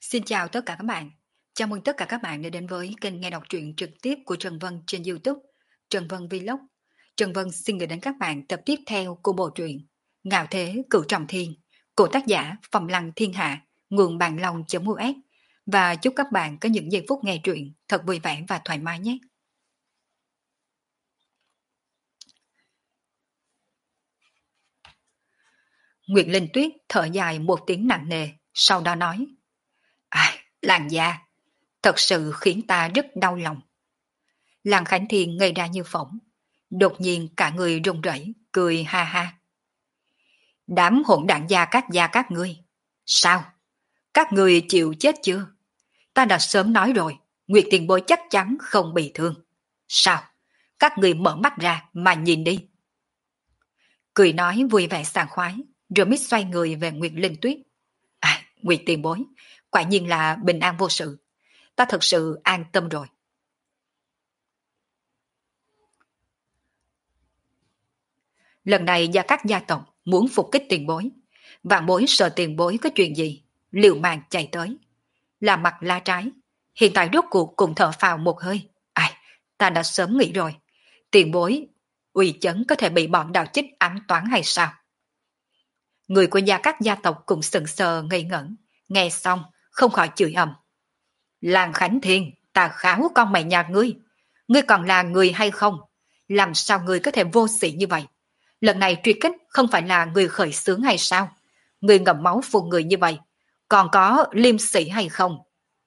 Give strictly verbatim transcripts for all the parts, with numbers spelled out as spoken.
Xin chào tất cả các bạn. Chào mừng tất cả các bạn đã đến với kênh nghe đọc truyện trực tiếp của Trần Vân trên YouTube, Trần Vân Vlog. Trần Vân xin gửi đến các bạn tập tiếp theo của bộ truyện Ngạo Thế Cửu Trọng Thiên của tác giả Phong Lăng Thiên Hạ, nguồn bàn long.us. Và chúc các bạn có những giây phút nghe truyện thật vui vẻ và thoải mái nhé. Nguyệt Linh Tuyết thở dài một tiếng nặng nề, sau đó nói: "Ai, làn da, thật sự khiến ta rất đau lòng." Làng Khánh Thiên ngây ra như phỏng, đột nhiên cả người run rẩy, cười ha ha. "Đám hỗn đản gia các gia các ngươi, sao? Các ngươi chịu chết chưa? Ta đã sớm nói rồi, Nguyệt Tiền Bối chắc chắn không bị thương. Sao? Các ngươi mở mắt ra mà nhìn đi." Cười nói vui vẻ sảng khoái, rồi mới xoay người về Nguyệt Linh Tuyết. "À, Nguyệt Tiền Bối, quả nhiên là bình an vô sự. Ta thật sự an tâm rồi." Lần này gia các gia tộc muốn phục kích tiền bối. Vạn bối sợ tiền bối có chuyện gì, liều mạng chạy tới. Là mặt la trái, hiện tại rốt cuộc cùng thở phào một hơi. Ai, ta đã sớm nghĩ rồi. Tiền bối, uy chấn có thể bị bọn đạo chích ám toán hay sao? Người của gia các gia tộc cũng sững sờ ngây ngẩn. Nghe xong, không khỏi chửi ầm: "Làng Khánh Thiên, ta kháo con mày nhà ngươi. Ngươi còn là người hay không? Làm sao ngươi có thể vô sĩ như vậy? Lần này truy kích không phải là người khởi xướng hay sao? Người ngậm máu phun người như vậy, còn có liêm sĩ hay không?"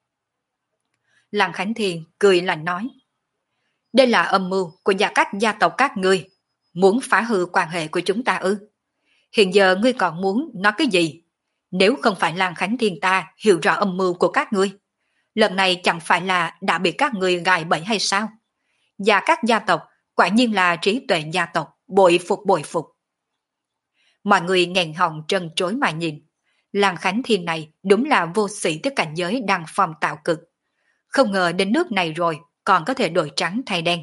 Lăng Khánh Thiên cười lạnh nói: "Đây là âm mưu của gia các gia tộc các ngươi, muốn phá hư quan hệ của chúng ta ư? Hiện giờ ngươi còn muốn nói cái gì? Nếu không phải Lăng Khánh Thiên ta hiểu rõ âm mưu của các ngươi, lần này chẳng phải là đã bị các ngươi gài bẫy hay sao? Gia các gia tộc quả nhiên là trí tuệ gia tộc, bội phục bội phục." Mọi người nghẹn họng trân trối mà nhìn. Làng Khánh Thiên này đúng là vô sĩ tới cảnh giới đang phong tạo cực. Không ngờ đến nước này rồi còn có thể đổi trắng thay đen.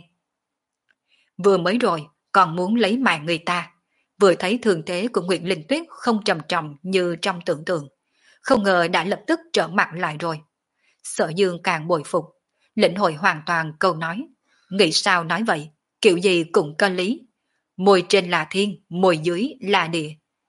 Vừa mới rồi còn muốn lấy mạng người ta. Vừa thấy thường thế của Nguyệt Linh Tuyết không trầm trọng như trong tưởng tượng. Không ngờ đã lập tức trở mặt lại rồi. Sở Dương càng bội phục, lĩnh hội hoàn toàn câu nói. Nghĩ sao nói vậy, kiểu gì cũng có lý. Môi trên là thiên, môi dưới là địa.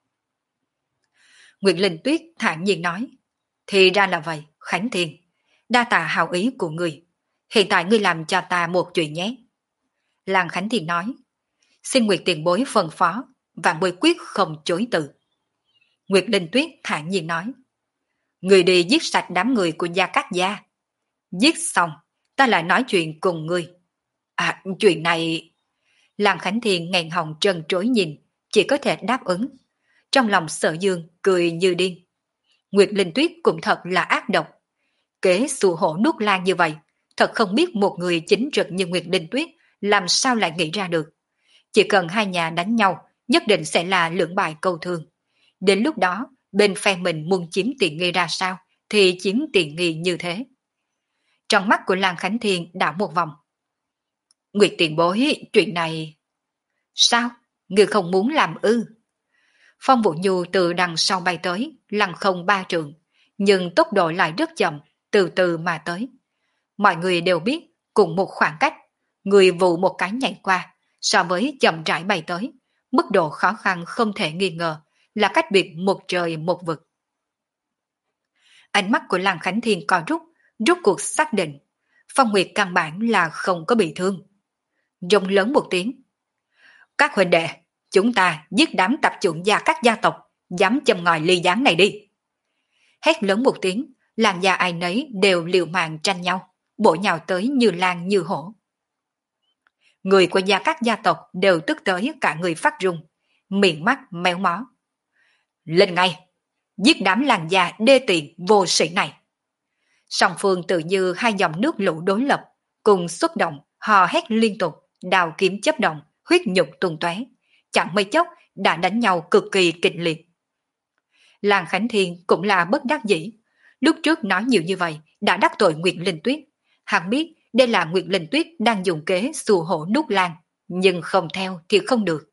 Nguyệt Linh Tuyết thản nhiên nói: "Thì ra là vậy, Khánh Thiên. Đa tạ hào ý của ngươi. Hiện tại ngươi làm cho ta một chuyện nhé." Làng Khánh Thiên nói: "Xin Nguyệt tiền bối phân phó, vạn bối quyết không chối từ." Nguyệt Linh Tuyết thản nhiên nói: "Ngươi đi giết sạch đám người của gia các gia. Giết xong, ta lại nói chuyện cùng ngươi." "À, chuyện này..." Làng Khánh Thiên nghẹn họng trân trối nhìn, chỉ có thể đáp ứng. Trong lòng Sở Dương cười như điên. Nguyệt Linh Tuyết cũng thật là ác độc. Kế xù hổ nuốt lan như vậy, thật không biết một người chính trực như Nguyệt Linh Tuyết làm sao lại nghĩ ra được. Chỉ cần hai nhà đánh nhau, nhất định sẽ là lưỡng bại câu thương. Đến lúc đó, bên phe mình muốn chiếm tiện nghi ra sao, thì chiếm tiện nghi như thế. Trong mắt của Lan Khánh Thiên đảo một vòng. "Nguyệt tiền bối, chuyện này..." "Sao? Người không muốn làm ư?" Phong Vũ Nhu từ đằng sau bay tới, lăng không ba trượng, nhưng tốc độ lại rất chậm, từ từ mà tới. Mọi người đều biết, cùng một khoảng cách, người vụ một cái nhảy qua, so với chậm rãi bay tới, mức độ khó khăn không thể nghi ngờ, là cách biệt một trời một vực. Ánh mắt của Lăng Khánh Thiên co rút, rút cuộc xác định, Phong Nguyệt căn bản là không có bị thương. Rống lớn một tiếng: "Các huynh đệ, chúng ta giết đám tập chủng gia các gia tộc, dám châm ngòi ly gián này đi." Hét lớn một tiếng, làng gia ai nấy đều liều mạng tranh nhau, bổ nhào tới như lan như hổ. Người của gia các gia tộc đều tức tới cả người phát run, miệng mắt méo mó. "Lên ngay, giết đám làng gia đê tiện vô sĩ này." Song phương tự như hai dòng nước lũ đối lập, cùng xuất động, hò hét liên tục, đào kiếm chấp động, huyết nhục tung tóe, chẳng mấy chốc đã đánh nhau cực kỳ kịch liệt. Làng Khánh Thiên cũng là bất đắc dĩ, lúc trước nói nhiều như vậy đã đắc tội Nguyệt Linh Tuyết. Hắn biết đây là Nguyệt Linh Tuyết đang dùng kế xù hổ nuốt lan, nhưng không theo thì không được.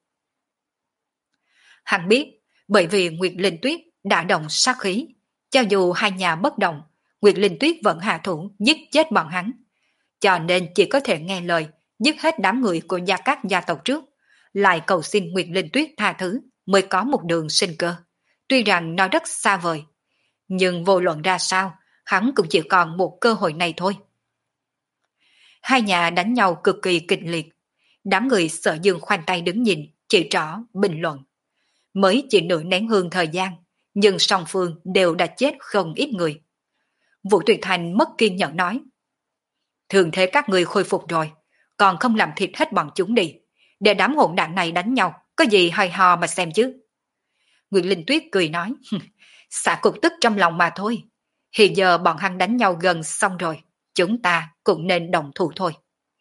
Hắn biết bởi vì Nguyệt Linh Tuyết đã động sát khí, cho dù hai nhà bất động, Nguyệt Linh Tuyết vẫn hạ thủ giết chết bọn hắn, cho nên chỉ có thể nghe lời giết hết đám người của Gia Cát gia tộc trước, lại cầu xin Nguyệt Linh Tuyết tha thứ mới có một đường sinh cơ. Tuy rằng nó rất xa vời, nhưng vô luận ra sao, hắn cũng chỉ còn một cơ hội này thôi. Hai nhà đánh nhau cực kỳ kịch liệt. Đám người Sở Dương khoanh tay đứng nhìn, chỉ trỏ, bình luận. Mới chỉ nửa nén hương thời gian, nhưng song phương đều đã chết không ít người. Vũ Tuyệt Thành mất kiên nhẫn nói. Thường thế các người khôi phục rồi, còn không làm thịt hết bọn chúng đi. Để đám hỗn đản này đánh nhau, có gì hay ho mà xem chứ. Nguyệt Linh Tuyết cười nói. Xả cục tức trong lòng mà thôi. Hiện giờ bọn hắn đánh nhau gần xong rồi, chúng ta cũng nên đồng thủ thôi.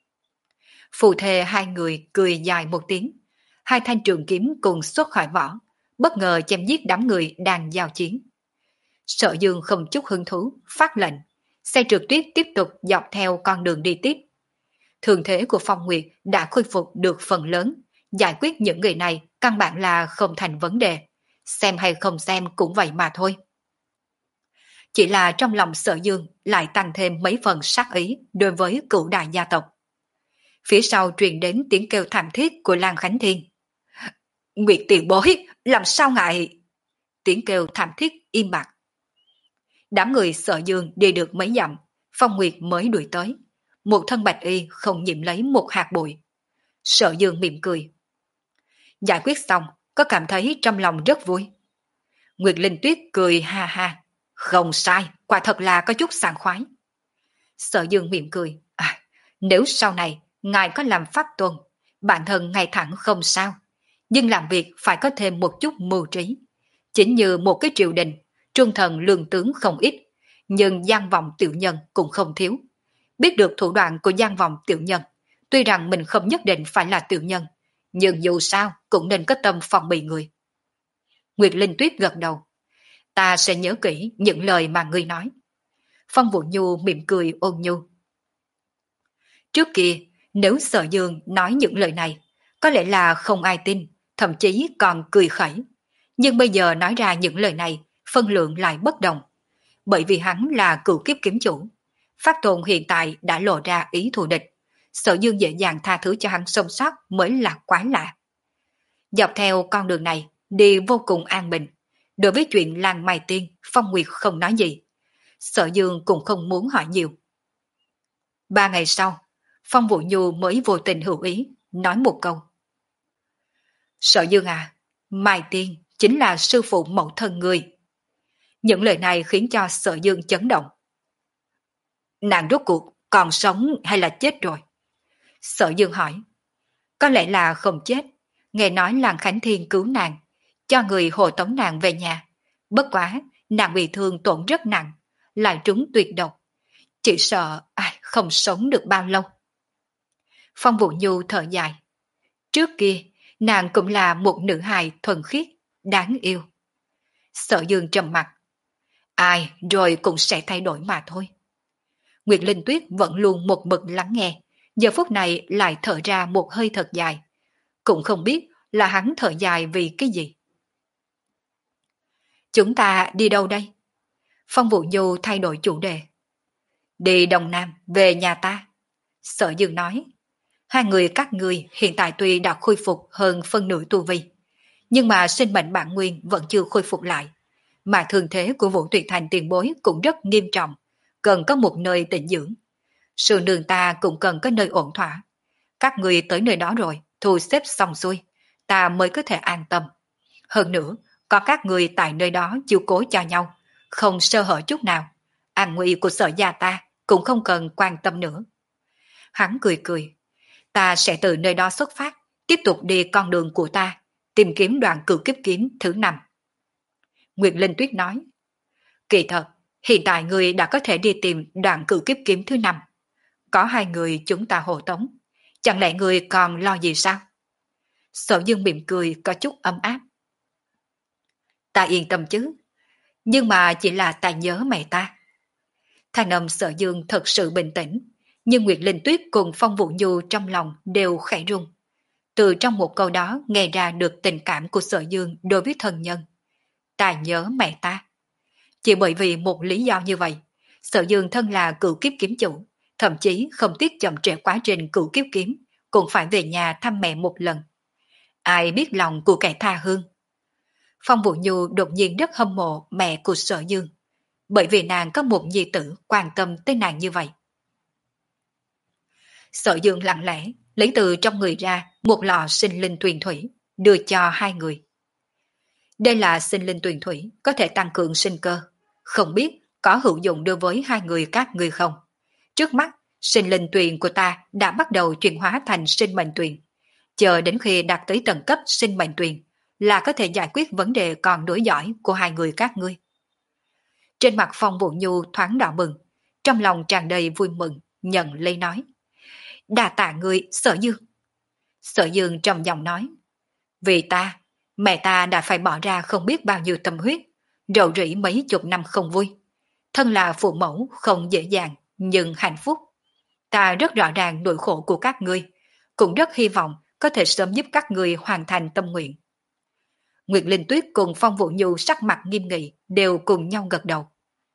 Phù thề hai người cười dài một tiếng. Hai thanh trường kiếm cùng xuất khỏi vỏ, bất ngờ chém giết đám người đang giao chiến. Sở Dương không chút hứng thú, phát lệnh. Xe trượt tuyết tiếp tục dọc theo con đường đi tiếp. Thường thế của Phong Nguyệt đã khôi phục được phần lớn. Giải quyết những người này căn bản là không thành vấn đề. Xem hay không xem cũng vậy mà thôi. Chỉ là trong lòng Sở Dương lại tăng thêm mấy phần sát ý đối với cửu đại gia tộc. Phía sau truyền đến tiếng kêu thảm thiết của Lan Khánh Thiên. Nguyệt tiền bối, làm sao ngại? Tiếng kêu thảm thiết im bặt. Đám người Sở Dương đi được mấy dặm, Phong Nguyệt mới đuổi tới. Một thân bạch y không nhiễm lấy một hạt bụi. Sở Dương mỉm cười. Giải quyết xong, có cảm thấy trong lòng rất vui. Nguyệt Linh Tuyết cười ha ha. Không sai, quả thật là có chút sảng khoái. Sở Dương mỉm cười. À, nếu sau này ngài có làm pháp tuần, bản thân ngay thẳng không sao. Nhưng làm việc phải có thêm một chút mưu trí. Chính như một cái triều đình, trung thần lương tướng không ít, nhưng gian vọng tiểu nhân cũng không thiếu. Biết được thủ đoạn của gian vọng tiểu nhân, tuy rằng mình không nhất định phải là tiểu nhân, nhưng dù sao cũng nên có tâm phòng bị người. Nguyệt Linh Tuyết gật đầu. Ta sẽ nhớ kỹ những lời mà ngươi nói. Phong Vũ Nhu mỉm cười ôn nhu. Trước kia, nếu Sở Dương nói những lời này, có lẽ là không ai tin, thậm chí còn cười khẩy. Nhưng bây giờ nói ra những lời này, phân lượng lại bất đồng. Bởi vì hắn là cửu kiếp kiếm chủ. Pháp Tôn hiện tại đã lộ ra ý thù địch. Sở Dương dễ dàng tha thứ cho hắn sống sót mới là quái lạ. Dọc theo con đường này, đi vô cùng an bình. Đối với chuyện Lan Mai Tiên, Phong Nguyệt không nói gì. Sở Dương cũng không muốn hỏi nhiều. Ba ngày sau, Phong Vũ Nhu mới vô tình hữu ý, nói một câu. Sở Dương à, Mai Tiên chính là sư phụ mẫu thân người. Những lời này khiến cho Sở Dương chấn động. Nàng rốt cuộc còn sống hay là chết rồi? Sở Dương hỏi. Có lẽ là không chết. Nghe nói Lan Khánh Thiên cứu nàng, cho người hộ tống nàng về nhà. Bất quá, nàng bị thương tổn rất nặng, lại trúng tuyệt độc. Chỉ sợ ai không sống được bao lâu. Phong Vũ Nhu thở dài. Trước kia, nàng cũng là một nữ hài thuần khiết, đáng yêu. Sở Dương trầm mặt. Ai rồi cũng sẽ thay đổi mà thôi. Nguyệt Linh Tuyết vẫn luôn một mực lắng nghe, giờ phút này lại thở ra một hơi thật dài. Cũng không biết là hắn thở dài vì cái gì. Chúng ta đi đâu đây? Phong Vũ Nhu thay đổi chủ đề. Đi Đông Nam, về nhà ta. Sở Dương nói. Hai người các ngươi hiện tại tuy đã khôi phục hơn phân nửa tu vi, nhưng mà sinh mệnh bản nguyên vẫn chưa khôi phục lại. Mà thương thế của Vũ Tuyệt Thành tiền bối cũng rất nghiêm trọng, cần có một nơi tĩnh dưỡng. Sư nương ta cũng cần có nơi ổn thỏa. Các người tới nơi đó rồi, thu xếp xong xuôi, ta mới có thể an tâm. Hơn nữa, có các người tại nơi đó chiếu cố cho nhau, không sơ hở chút nào. An nguy của Sở gia ta cũng không cần quan tâm nữa. Hắn cười cười. Ta sẽ từ nơi đó xuất phát, tiếp tục đi con đường của ta, tìm kiếm đoạn cửu kiếp kiếm thứ năm. Nguyệt Linh Tuyết nói. Kỳ thật, hiện tại người đã có thể đi tìm đoạn cửu kiếp kiếm thứ năm. Có hai người chúng ta hộ tống. Chẳng lẽ người còn lo gì sao? Sở Dương mỉm cười có chút ấm áp. Ta yên tâm chứ. Nhưng mà chỉ là ta nhớ mẹ ta. Thanh âm Sở Dương thật sự bình tĩnh. Nhưng Nguyệt Linh Tuyết cùng Phong Vũ Nhu trong lòng đều khẽ run. Từ trong một câu đó nghe ra được tình cảm của Sở Dương đối với thân nhân. Ta nhớ mẹ ta. Chỉ bởi vì một lý do như vậy, Sở Dương thân là cửu kiếp kiếm chủ, thậm chí không tiếc chậm trễ quá trình cửu kiếp kiếm, cũng phải về nhà thăm mẹ một lần. Ai biết lòng của kẻ tha hương. Phong Vũ Nhu đột nhiên rất hâm mộ mẹ của Sở Dương, bởi vì nàng có một nhi tử quan tâm tới nàng như vậy. Sở Dương lặng lẽ lấy từ trong người ra một lọ sinh linh tuyền thủy, đưa cho hai người. Đây là sinh linh tuyền thủy, có thể tăng cường sinh cơ, không biết có hữu dụng đối với hai người các ngươi không. Trước mắt, sinh linh tuyền của ta đã bắt đầu chuyển hóa thành sinh mệnh tuyền. Chờ đến khi đạt tới tầng cấp sinh mệnh tuyền, là có thể giải quyết vấn đề còn đối giỏi của hai người các ngươi. Trên mặt Phong Vũ Nhu thoáng đỏ bừng, trong lòng tràn đầy vui mừng, nhận lấy nói. Đa tạ ngươi, Sở Dương. Sở Dương trầm giọng nói. Vì ta, mẹ ta đã phải bỏ ra không biết bao nhiêu tâm huyết, rầu rĩ mấy chục năm không vui. Thân là phụ mẫu không dễ dàng, nhưng hạnh phúc. Ta rất rõ ràng nỗi khổ của các ngươi, cũng rất hy vọng có thể sớm giúp các ngươi hoàn thành tâm nguyện. Nguyệt Linh Tuyết cùng Phong Vũ Nhu sắc mặt nghiêm nghị, đều cùng nhau gật đầu.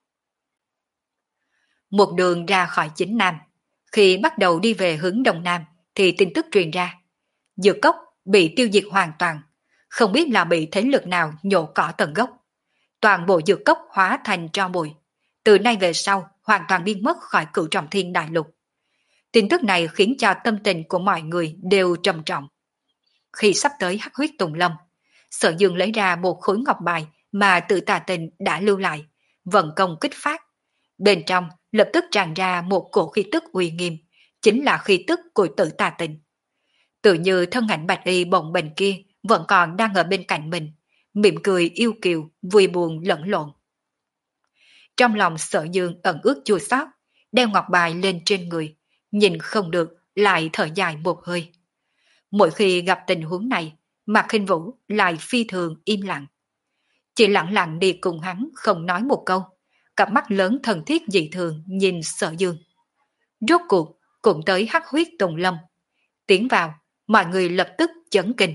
Một đường ra khỏi chính Nam, khi bắt đầu đi về hướng Đông Nam, thì tin tức truyền ra. Dược cốc bị tiêu diệt hoàn toàn, không biết là bị thế lực nào nhổ cỏ tận gốc. Toàn bộ dược cốc hóa thành tro bụi, từ nay về sau hoàn toàn biến mất khỏi Cửu Trọng Thiên đại lục. Tin tức này khiến cho tâm tình của mọi người đều trầm trọng. Khi sắp tới Hắc Huyết Tùng Lâm, Sở Dương lấy ra một khối ngọc bài mà Tự Tà Tình đã lưu lại, vận công kích phát. Bên trong lập tức tràn ra một cổ khí tức uy nghiêm, chính là khí tức của Tự Tà Tình. Tự như thân ảnh bạch y bồng bềnh kia vẫn còn đang ở bên cạnh mình, mỉm cười yêu kiều, vui buồn lẫn lộn. Trong lòng Sở Dương ẩn ước chua xót, đeo ngọc bài lên trên người, nhìn không được lại thở dài một hơi. Mỗi khi gặp tình huống này, Mạc Khinh Vũ lại phi thường im lặng. Chỉ lặng lặng đi cùng hắn không nói một câu, cặp mắt lớn thần thiết dị thường nhìn Sở Dương. Rốt cuộc cũng tới Hắc Huyết Tùng Lâm. Tiến vào, mọi người lập tức chấn kinh.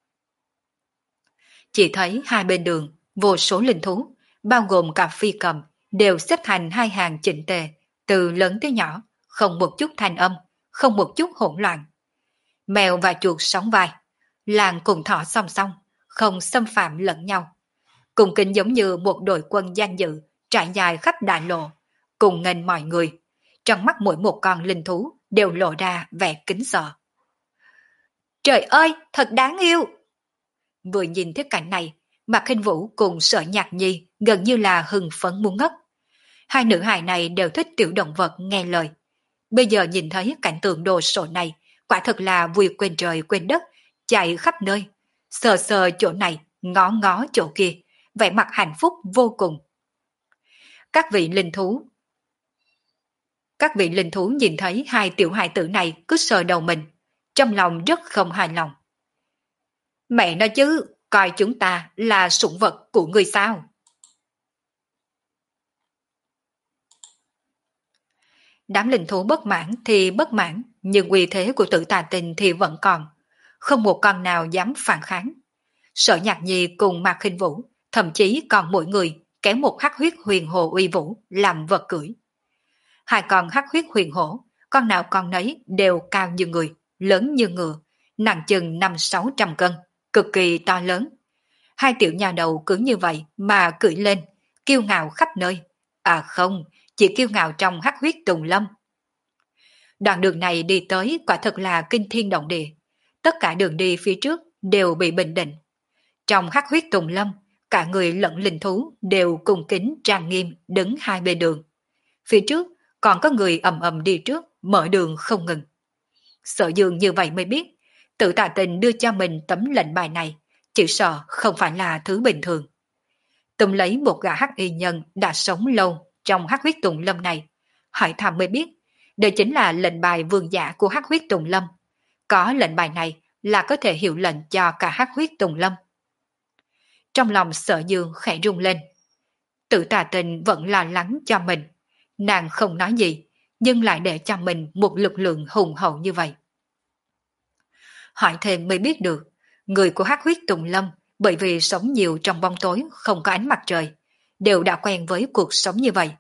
Chỉ thấy hai bên đường, vô số linh thú, bao gồm cả phi cầm, đều xếp thành hai hàng chỉnh tề, từ lớn tới nhỏ, không một chút thanh âm, không một chút hỗn loạn. Mèo và chuột sóng vai, làng cùng thỏ song song, không xâm phạm lẫn nhau. Cùng kính giống như một đội quân danh dự, trải dài khắp đại lộ, cùng nghênh mọi người. Trong mắt mỗi một con linh thú đều lộ ra vẻ kính sợ. Trời ơi, thật đáng yêu! Vừa nhìn thấy cảnh này, Mạc Khinh Vũ cùng Sở Nhạc Nhi gần như là hưng phấn muốn ngất. Hai nữ hài này đều thích tiểu động vật nghe lời. Bây giờ nhìn thấy cảnh tượng đồ sộ này, quả thật là vui quên trời quên đất, chạy khắp nơi, sờ sờ chỗ này, ngó ngó chỗ kia, vẻ mặt hạnh phúc vô cùng. Các vị linh thú Các vị linh thú nhìn thấy hai tiểu hài tử này cứ sờ đầu mình, trong lòng rất không hài lòng. Mẹ nói chứ, coi chúng ta là sủng vật của người sao? Đám linh thú bất mãn thì bất mãn, nhưng uy thế của Tự Tà Tình thì vẫn còn. Không một con nào dám phản kháng. Sở Nhạc Nhi cùng Mạc Khinh Vũ, thậm chí còn mỗi người kéo một hắc huyết huyền hồ uy vũ làm vật cưỡi. Hai con hắc huyết huyền hổ, con nào con nấy đều cao như người, lớn như ngựa, nặng chừng năm sáu trăm cân, cực kỳ to lớn. Hai tiểu nhà đầu cứ như vậy mà cưỡi lên, kiêu ngạo khắp nơi. À không, chỉ kiêu ngạo trong hắc huyết Tùng Lâm. Đoạn đường này đi tới quả thật là kinh thiên động địa. Tất cả đường đi phía trước đều bị bình định. Trong hắc huyết Tùng Lâm, cả người lẫn linh thú đều cùng kính trang nghiêm đứng hai bên đường. Phía trước còn có người ầm ầm đi trước, mở đường không ngừng. Sở Dương như vậy mới biết, Tự Tà Tình đưa cho mình tấm lệnh bài này, chỉ sợ không phải là thứ bình thường. Tùm lấy một gã hắc y nhân đã sống lâu trong hắc huyết Tùng Lâm này, hỏi thăm mới biết, đây chính là lệnh bài vương giả của hắc huyết Tùng Lâm. Có lệnh bài này là có thể hiệu lệnh cho cả hắc huyết Tùng Lâm. Trong lòng Sở Dương khẽ rung lên. Tự Tà Tình vẫn lo lắng cho mình. Nàng không nói gì, nhưng lại để cho mình một lực lượng hùng hậu như vậy. Hỏi thêm mới biết được, người của hắc huyết Tùng Lâm bởi vì sống nhiều trong bóng tối không có ánh mặt trời, đều đã quen với cuộc sống như vậy.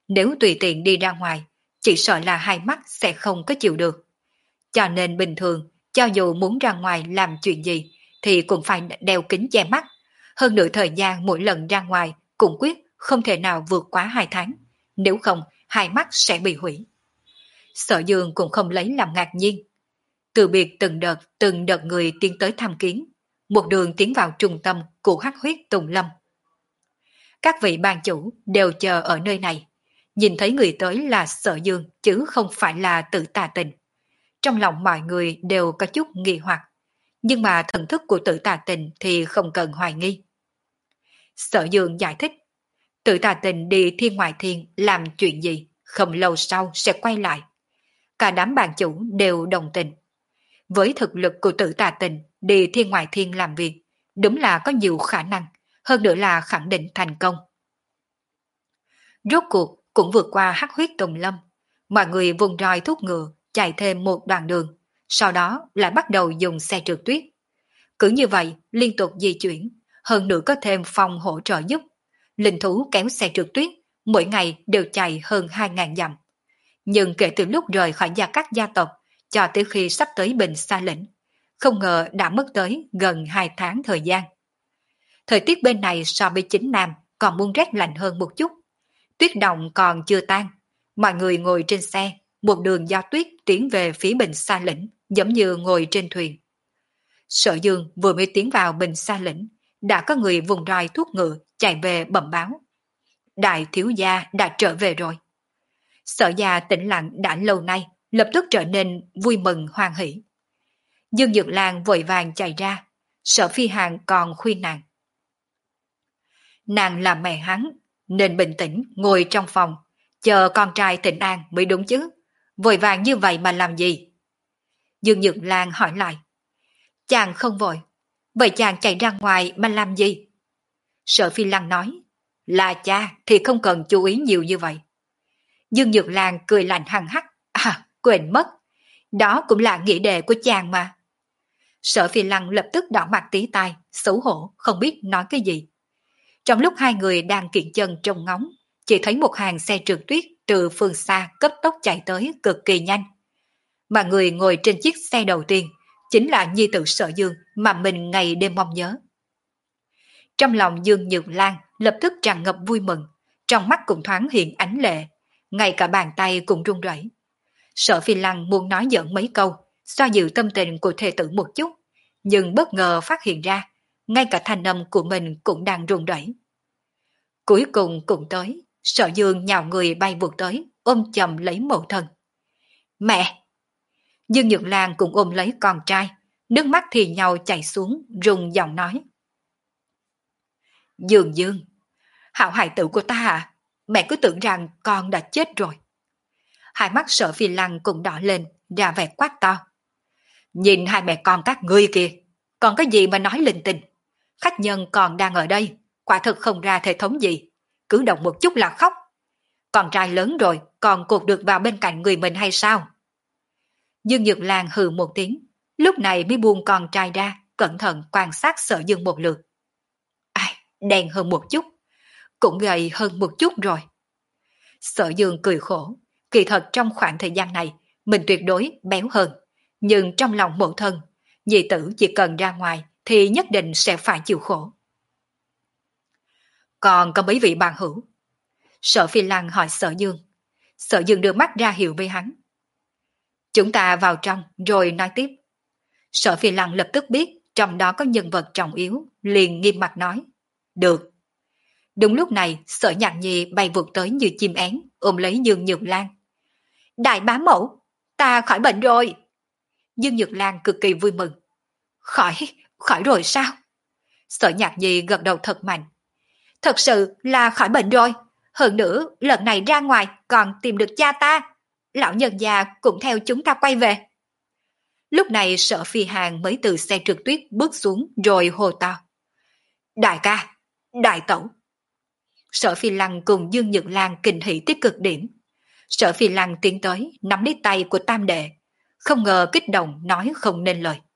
Nếu tùy tiện đi ra ngoài, chỉ sợ là hai mắt sẽ không có chịu được. Cho nên bình thường, cho dù muốn ra ngoài làm chuyện gì, thì cũng phải đeo kính che mắt. Hơn nữa thời gian mỗi lần ra ngoài cũng quyết không thể nào vượt quá hai tháng. Nếu không, hai mắt sẽ bị hủy. Sở Dương cũng không lấy làm ngạc nhiên. Từ biệt từng đợt, từng đợt người tiến tới thăm kiến. Một đường tiến vào trung tâm của Hắc Huyết Tùng Lâm. Các vị ban chủ đều chờ ở nơi này. Nhìn thấy người tới là Sở Dương chứ không phải là Tử Tà Tình. Trong lòng mọi người đều có chút nghi hoặc. Nhưng mà thần thức của Tử Tà Tình thì không cần hoài nghi. Sở Dương giải thích. Tử Tà Tình đi thiên ngoại thiên làm chuyện gì, không lâu sau sẽ quay lại. Cả đám bạn chủ đều đồng tình. Với thực lực của Tử Tà Tình đi thiên ngoại thiên làm việc, đúng là có nhiều khả năng, hơn nữa là khẳng định thành công. Rốt cuộc cũng vượt qua Hắc Huyết Tùng Lâm, mọi người vùng roi thúc ngựa chạy thêm một đoạn đường, sau đó lại bắt đầu dùng xe trượt tuyết. Cứ như vậy liên tục di chuyển, hơn nữa có thêm phòng hỗ trợ giúp. Linh thú kéo xe trượt tuyết, mỗi ngày đều chạy hơn hai ngàn dặm. Nhưng kể từ lúc rời khỏi gia các gia tộc, cho tới khi sắp tới Bình Sa Lĩnh, không ngờ đã mất tới gần hai tháng thời gian. Thời tiết bên này so với chính Nam còn muốn rét lạnh hơn một chút. Tuyết động còn chưa tan, mọi người ngồi trên xe, một đường do tuyết tiến về phía Bình Sa Lĩnh, giống như ngồi trên thuyền. Sở Dương vừa mới tiến vào Bình Sa Lĩnh, đã có người vùng roi thuốc ngựa chạy về bẩm báo. Đại thiếu gia đã trở về rồi. Sở gia tĩnh lặng đã lâu nay, lập tức trở nên vui mừng hoan hỷ. Dương Dược Lan vội vàng chạy ra, Sở Phi Hàn còn khuyên nàng. Nàng là mẹ hắn, nên bình tĩnh ngồi trong phòng, chờ con trai thịnh an mới đúng chứ. Vội vàng như vậy mà làm gì? Dương Dược Lan hỏi lại. Chàng không vội, vậy chàng chạy ra ngoài mà làm gì? Sở Phi Lăng nói. Là cha thì không cần chú ý nhiều như vậy. Dương Dược Lan cười lạnh hằng hắc. À, quên mất. Đó cũng là nghĩa đề của chàng mà. Sở Phi Lăng lập tức đỏ mặt tí tai, xấu hổ, không biết nói cái gì. Trong lúc hai người đang kiện chân trông ngóng, chỉ thấy một hàng xe trượt tuyết từ phương xa cấp tốc chạy tới cực kỳ nhanh. Mà người ngồi trên chiếc xe đầu tiên chính là nhi tử Sở Dương mà mình ngày đêm mong nhớ. Trong lòng Dương Nhược Lan lập tức tràn ngập vui mừng, trong mắt cũng thoáng hiện ánh lệ, ngay cả bàn tay cũng run rẩy. Sở Phi Lăng muốn nói giỡn mấy câu, xoa dịu tâm tình của thê tử một chút, nhưng bất ngờ phát hiện ra, ngay cả thanh âm của mình cũng đang run rẩy. Cuối cùng cũng tới, Sở Dương nhào người bay vụt tới, ôm chầm lấy mẫu thân. Mẹ! Dương Nhược Lan cũng ôm lấy con trai, nước mắt thì nhau chảy xuống, rung giọng nói. Dương Dương, hảo hài tử của ta à, mẹ cứ tưởng rằng con đã chết rồi. Hai mắt Sở Phi Lăng cũng đỏ lên, ra vẻ quát to. Nhìn hai mẹ con các ngươi kìa, còn cái gì mà nói linh tinh. Khách nhân còn đang ở đây, quả thực không ra thể thống gì, cứ động một chút là khóc. Con trai lớn rồi, còn cột được vào bên cạnh người mình hay sao? Dương Nhược Lan hừ một tiếng, lúc này mới buông con trai ra, cẩn thận quan sát Sở Dương một lượt. Ai, đen hơn một chút, cũng gầy hơn một chút rồi. Sở Dương cười khổ, kỳ thật trong khoảng thời gian này, mình tuyệt đối béo hơn, nhưng trong lòng mẫu thân, nhi tử chỉ cần ra ngoài thì nhất định sẽ phải chịu khổ. Còn có mấy vị bạn hữu? Sở Phi Lăng hỏi Sở Dương. Sở Dương đưa mắt ra hiệu với hắn. Chúng ta vào trong rồi nói tiếp. Sở Phi Lăng lập tức biết trong đó có nhân vật trọng yếu, liền nghiêm mặt nói. Được. Đúng lúc này Sở Nhạc Nhi bay vụt tới như chim én, ôm lấy Dương Nhược Lan. Đại bá mẫu, ta khỏi bệnh rồi. Dương Nhược Lan cực kỳ vui mừng. Khỏi, khỏi rồi sao? Sở Nhạc Nhi gật đầu thật mạnh. Thật sự là khỏi bệnh rồi. Hơn nữa, lần này ra ngoài còn tìm được cha ta. Lão nhân già cũng theo chúng ta quay về. Lúc này Sở Phi Hàn mới từ xe trượt tuyết bước xuống rồi hô to. Đại ca, đại tẩu. Sở Phi Lăng cùng Dương Nhược Lan kinh hỉ tới cực điểm. Sở Phi Lăng tiến tới nắm lấy tay của tam đệ, không ngờ kích động nói không nên lời.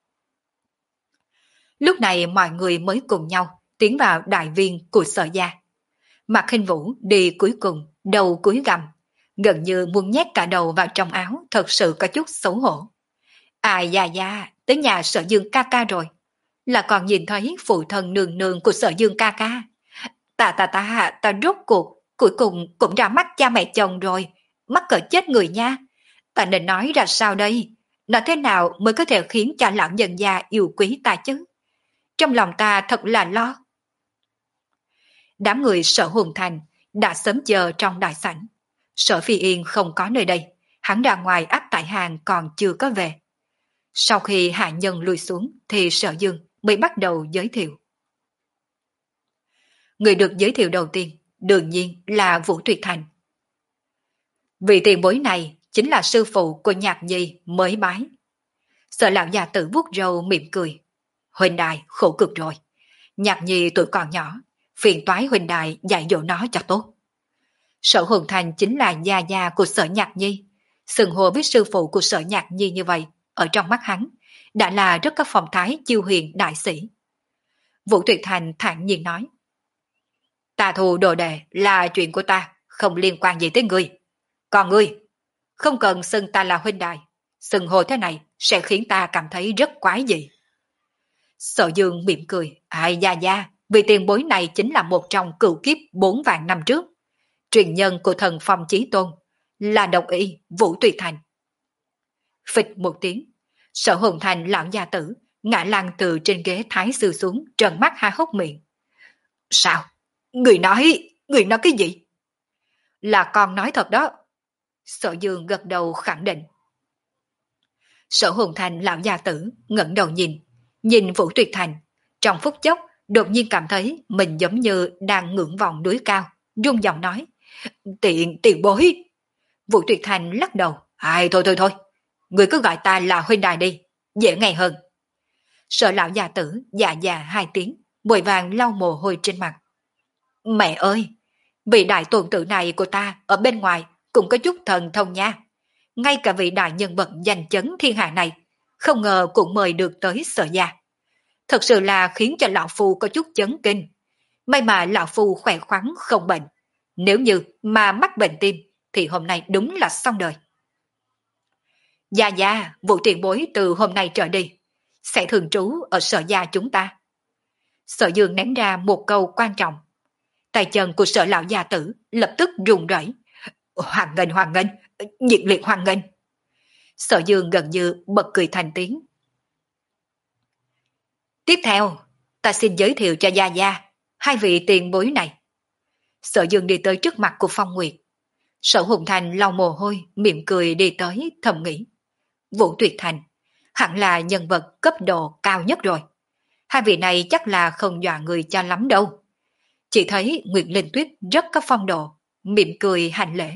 Lúc này mọi người mới cùng nhau tiến vào đại viên của Sở gia. Mạc Khinh Vũ đi cuối cùng đầu cúi gằm, gần như muốn nhét cả đầu vào trong áo, thật sự có chút xấu hổ. Ai da da, tới nhà Sở Dương ca ca rồi, là còn nhìn thấy phụ thân nương nương của Sở Dương ca ca. Ta ta ta, ta rốt cuộc, cuối cùng cũng ra mắt cha mẹ chồng rồi, mắc cỡ chết người nha. Ta nên nói ra sao đây? Nói thế nào mới có thể khiến cha lão nhân gia yêu quý ta chứ? Trong lòng ta thật là lo. Đám người Sở Hùng Thành đã sớm chờ trong đại sảnh. Sở Phi Yên không có nơi đây, hắn ra ngoài áp tại hàng còn chưa có về. Sau khi hạ nhân lui xuống thì Sở Dương mới bắt đầu giới thiệu. Người được giới thiệu đầu tiên đương nhiên là Vũ Tuyệt Thành. Vị tiền bối này chính là sư phụ của Nhạc Nhi mới bái. Sở lão già tử vuốt râu mỉm cười. Huynh đài khổ cực rồi. Nhạc Nhi tuổi còn nhỏ, phiền toái huynh đài dạy dỗ nó cho tốt. Sở Hùng Thành chính là gia gia của Sở Nhạc Nhi. Xưng hô với sư phụ của Sở Nhạc Nhi như vậy, ở trong mắt hắn, đã là rất có phong thái chiêu hiền đại sĩ. Vũ Tuyệt Thành thản nhiên nói. Ta thù đồ đệ là chuyện của ta, không liên quan gì tới ngươi. Còn ngươi, không cần xưng ta là huynh đài, xưng hô thế này sẽ khiến ta cảm thấy rất quái dị. Sở Dương mỉm cười, ai da da, vì tiền bối này chính là một trong cửu kiếp bốn vạn năm trước. Truyền nhân của thần Phong Chí Tôn, là đồng y Vũ Tuyệt Thành. Phịch một tiếng, Sở Hùng Thành lão gia tử ngã lăn từ trên ghế thái sư xuống, trợn mắt há hốc miệng. Sao? Người nói, người nói cái gì? Là con nói thật đó. Sở Dương gật đầu khẳng định. Sở Hùng Thành lão gia tử ngẩng đầu nhìn, nhìn Vũ Tuyệt Thành, trong phút chốc đột nhiên cảm thấy mình giống như đang ngưỡng vọng núi cao, rung giọng nói. Tiện, tiền bối. Vũ Tuyệt Thành lắc đầu. Ai thôi thôi thôi, người cứ gọi ta là huynh đài đi, dễ nghe hơn. Sở lão già tử dạ dạ hai tiếng, vội vàng lau mồ hôi trên mặt. Mẹ ơi, vị đại tôn tử này của ta ở bên ngoài cũng có chút thần thông nha. Ngay cả vị đại nhân vật danh chấn thiên hạ này, không ngờ cũng mời được tới Sở gia. Thật sự là khiến cho lão phu có chút chấn kinh. May mà lão phu khỏe khoắn không bệnh. Nếu như mà mắc bệnh tim thì hôm nay đúng là xong đời. Dạ dạ, Vũ tiền bối từ hôm nay trở đi sẽ thường trú ở Sở gia chúng ta. Sở Dương ném ra một câu quan trọng. Tay chân của Sở lão gia tử lập tức run rẩy. Hoàng nghênh, hoàng nghênh, nhiệt liệt hoàng nghênh. Sở Dương gần như bật cười thành tiếng. Tiếp theo, ta xin giới thiệu cho Gia Gia hai vị tiền bối này. Sở Dương đi tới trước mặt của Phong Nguyệt. Sở Hùng Thành lau mồ hôi, mỉm cười đi tới, thầm nghĩ. Vũ Tuyệt Thành, hẳn là nhân vật cấp độ cao nhất rồi. Hai vị này chắc là không dọa người cho lắm đâu. Chỉ thấy Nguyệt Linh Tuyết rất có phong độ, mỉm cười hành lễ.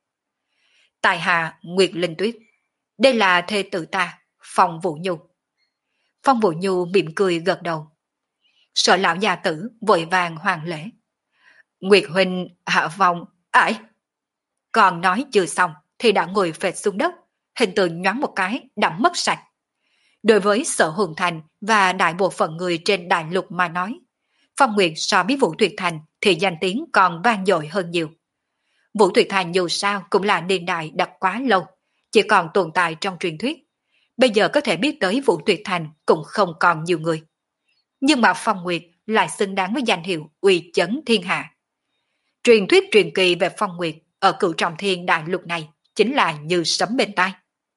Tài hạ Nguyệt Linh Tuyết, đây là thê tử ta, Phong Vũ Nhu. Phong Vũ Nhu mỉm cười gật đầu. Sở lão gia tử vội vàng hoàn lễ. Nguyệt huynh hạ vòng, ải. Còn nói chưa xong thì đã ngồi phệt xuống đất, hình tượng nhoáng một cái đã mất sạch. Đối với Sở Hùng Thành và đại bộ phận người trên đại lục mà nói, Phong Nguyệt so với Vũ Tuyệt Thành thì danh tiếng còn vang dội hơn nhiều. Vũ Tuyệt Thành dù sao cũng là niên đại đặt quá lâu, chỉ còn tồn tại trong truyền thuyết. Bây giờ có thể biết tới Vũ Tuyệt Thành cũng không còn nhiều người. Nhưng mà Phong Nguyệt lại xứng đáng với danh hiệu uy chấn thiên hạ. Truyền thuyết truyền kỳ về Phong Nguyệt ở Cửu Trọng Thiên đại lục này chính là như sấm bên tai.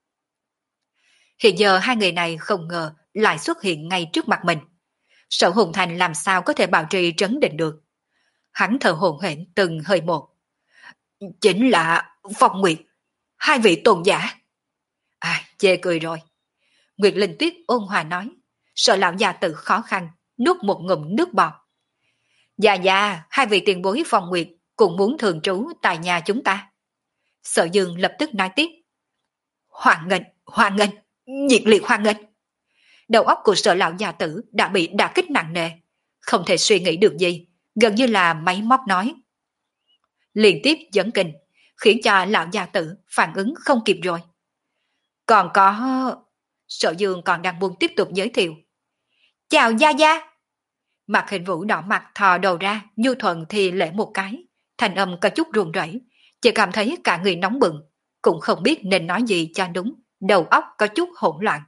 Hiện giờ hai người này không ngờ lại xuất hiện ngay trước mặt mình. Sở Hùng Thành làm sao có thể bảo trì trấn định được. Hắn thở hổn hển từng hơi một. Chính là Phong Nguyệt, hai vị tôn giả. À, chê cười rồi. Nguyệt Linh Tuyết ôn hòa nói. Sở lão già tự khó khăn, nuốt một ngụm nước bọt. Dạ dạ, hai vị tiền bối Phong Nguyệt cũng muốn thường trú tại nhà chúng ta. Sở Dương lập tức nói tiếp. Hoan nghênh, hoan nghênh, nhiệt liệt hoan nghênh. Đầu óc của Sở lão già tử đã bị đả kích nặng nề, không thể suy nghĩ được gì, gần như là máy móc nói. Liên tiếp dẫn kinh, khiến cho lão gia tử phản ứng không kịp rồi. Còn có... Sở Dương còn đang muốn tiếp tục giới thiệu. Chào Gia Gia. Mặt Hình Vũ đỏ mặt thò đầu ra, nhu thuận thì lễ một cái, thanh âm có chút run rẩy, Chỉ cảm thấy cả người nóng bừng, cũng không biết nên nói gì cho đúng, đầu óc có chút hỗn loạn.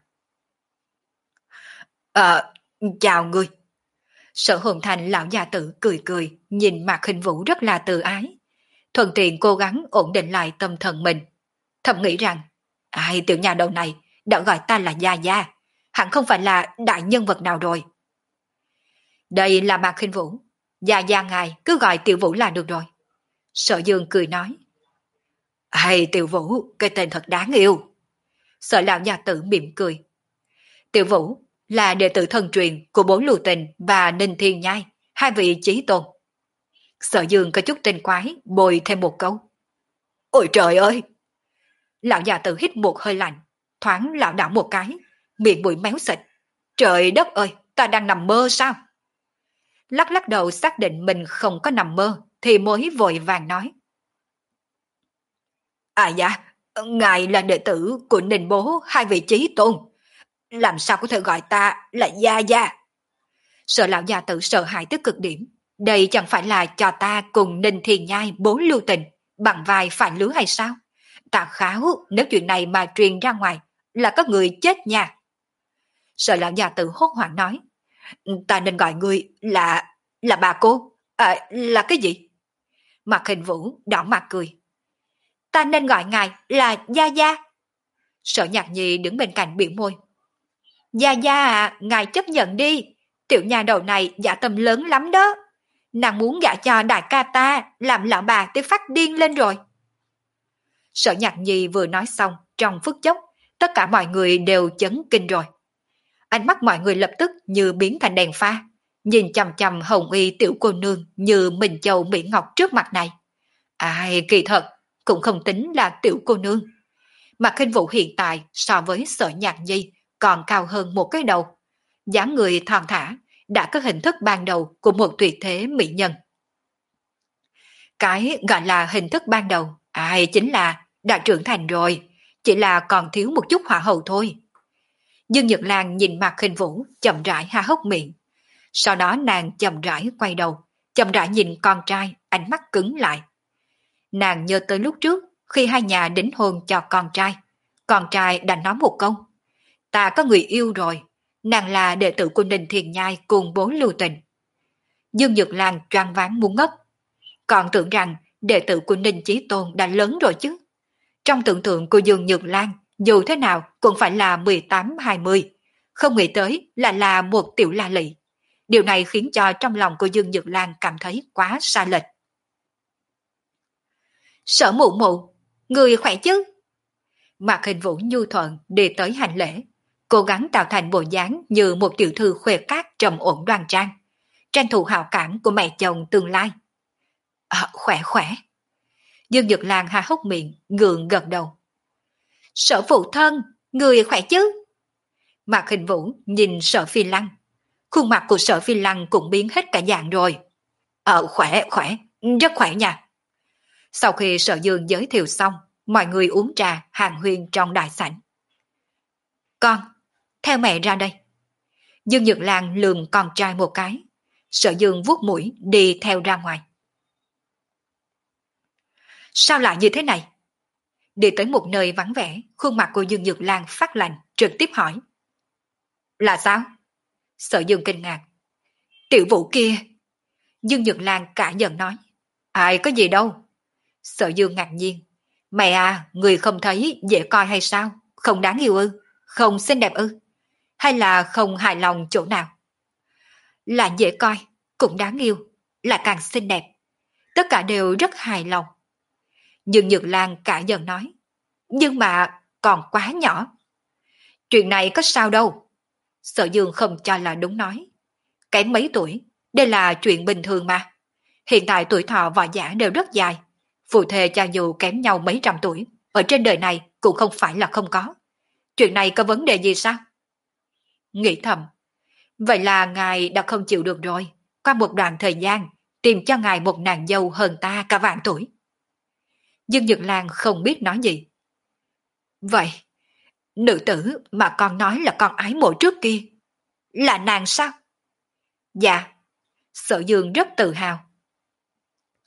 Ờ, chào ngươi. Sở Hồn Thành lão già tử cười cười, nhìn Mạc Khinh Vũ rất là từ ái. Thuận tiện cố gắng ổn định lại tâm thần mình. Thầm nghĩ rằng, ai tiểu nhà đầu này đã gọi ta là Gia Gia, hẳn không phải là đại nhân vật nào rồi. Đây là Mạc Khinh Vũ, Gia Gia ngài cứ gọi Tiểu Vũ là được rồi. Sở Dương cười nói. Hay Tiểu Vũ, cái tên thật đáng yêu. Sở lão gia tử mỉm cười. Tiểu Vũ là đệ tử thân truyền của Bố Lưu Tình và Ninh Thiên Nhai, hai vị chí tôn. Sở Dương có chút tinh quái, bồi thêm một câu. Ôi trời ơi! Lão già tử hít một hơi lạnh, thoáng lảo đảo một cái, miệng mũi méo xịt. Trời đất ơi, ta đang nằm mơ sao? Lắc lắc đầu xác định mình không có nằm mơ, thì mới vội vàng nói. À dạ, ngài là đệ tử của Ninh Bố hai vị chí tôn. Làm sao có thể gọi ta là Gia Gia? Sợ lão già tử sợ hãi tới cực điểm. Đây chẳng phải là cho ta cùng Ninh Thiên Nhai Bố Lưu Tình bằng vai phải lứa hay sao? Ta kháo nếu chuyện này mà truyền ra ngoài là có người chết nha. Sợ lão già tử hốt hoảng nói. Ta nên gọi ngươi là... là bà cô? À, là cái gì? Mặt Hình Vũ đỏ mặt cười. Ta nên gọi ngài là Gia Gia. Sở Nhạc Nhi đứng bên cạnh biểu môi. Gia Gia à, ngài chấp nhận đi. Tiểu nhà đầu này dạ tâm lớn lắm đó. Nàng muốn gả cho đại ca ta, làm lão bà tới phát điên lên rồi. Sở Nhạc Nhi vừa nói xong, trong phút chốc, tất cả mọi người đều chấn kinh rồi. Ánh mắt mọi người lập tức như biến thành đèn pha, nhìn chằm chằm hồng y tiểu cô nương như Minh Châu Mỹ Ngọc trước mặt này. Ai kỳ thật, cũng không tính là tiểu cô nương. Mà Khinh Vũ hiện tại so với Sở Nhạc Nhi còn cao hơn một cái đầu. Dáng người thon thả, đã có hình thức ban đầu của một tuyệt thế mỹ nhân. Cái gọi là hình thức ban đầu, ai chính là đã trưởng thành rồi, chỉ là còn thiếu một chút hỏa hậu thôi. Dương Nhật Lan nhìn Mạc Khinh Vũ chậm rãi há hốc miệng. Sau đó nàng chậm rãi quay đầu, chậm rãi nhìn con trai, ánh mắt cứng lại. Nàng nhớ tới lúc trước khi hai nhà đính hôn cho con trai. Con trai đã nói một câu. Ta có người yêu rồi, nàng là đệ tử của Ninh Thiên Nhai cùng Bố Lưu Tình. Dương Nhật Lan choáng váng muốn ngất. Còn tưởng rằng đệ tử của Ninh Chí Tôn đã lớn rồi chứ. Trong tưởng tượng của Dương Nhật Lan, dù thế nào cũng phải là mười tám hai mươi. Không nghĩ tới là là một tiểu la lị. Điều này khiến cho trong lòng của Dương Nhật Lan cảm thấy quá sai lệch. Sở Mụ Mụ, người khỏe chứ? Mạc Hình Vũ nhu thuận đi tới hành lễ, cố gắng tạo thành bộ dáng như một tiểu thư khuê cát trầm ổn đoan trang, tranh thủ hảo cảm của mẹ chồng tương lai. À, khỏe khỏe. Dương Nhật Lan há hốc miệng, gượng gật đầu. Sở phụ thân, người khỏe chứ? Mạc Hình Vũ nhìn Sở Phi Lăng. Khuôn mặt của Sở Phi Lăng cũng biến hết cả dạng rồi. Ờ, khỏe, khỏe, rất khỏe nha. Sau khi Sở Dương giới thiệu xong, mọi người uống trà hàng huyên trong đại sảnh. Con, theo mẹ ra đây. Dương Nhật Lan lườm con trai một cái. Sở Dương vuốt mũi đi theo ra ngoài. Sao lại như thế này? Đi tới một nơi vắng vẻ, khuôn mặt của Dương Nhật Lan phát lạnh, trực tiếp hỏi. Là sao? Sở Dương kinh ngạc. Tiểu Vũ kia. Dương Nhật Lan cả giận nói. Ai có gì đâu. Sở Dương ngạc nhiên. Mẹ à, người không thấy dễ coi hay sao? Không đáng yêu ư? Không xinh đẹp ư? Hay là không hài lòng chỗ nào? Là dễ coi, cũng đáng yêu, là càng xinh đẹp. Tất cả đều rất hài lòng. Dương Nhật Lan cả giận nói. Nhưng mà còn quá nhỏ. Chuyện này có sao đâu. Sở Dương không cho là đúng nói. Kém mấy tuổi, đây là chuyện bình thường mà. Hiện tại tuổi thọ võ giả đều rất dài. Phụ thề cho dù kém nhau mấy trăm tuổi, ở trên đời này cũng không phải là không có. Chuyện này có vấn đề gì sao? Nghĩ thầm. Vậy là ngài đã không chịu được rồi. Qua một đoạn thời gian, tìm cho ngài một nàng dâu hơn ta cả vạn tuổi. Dương Nhật Lan không biết nói gì. Vậy, nữ tử mà con nói là con ái mộ trước kia, là nàng sao? Dạ, Sở Dương rất tự hào.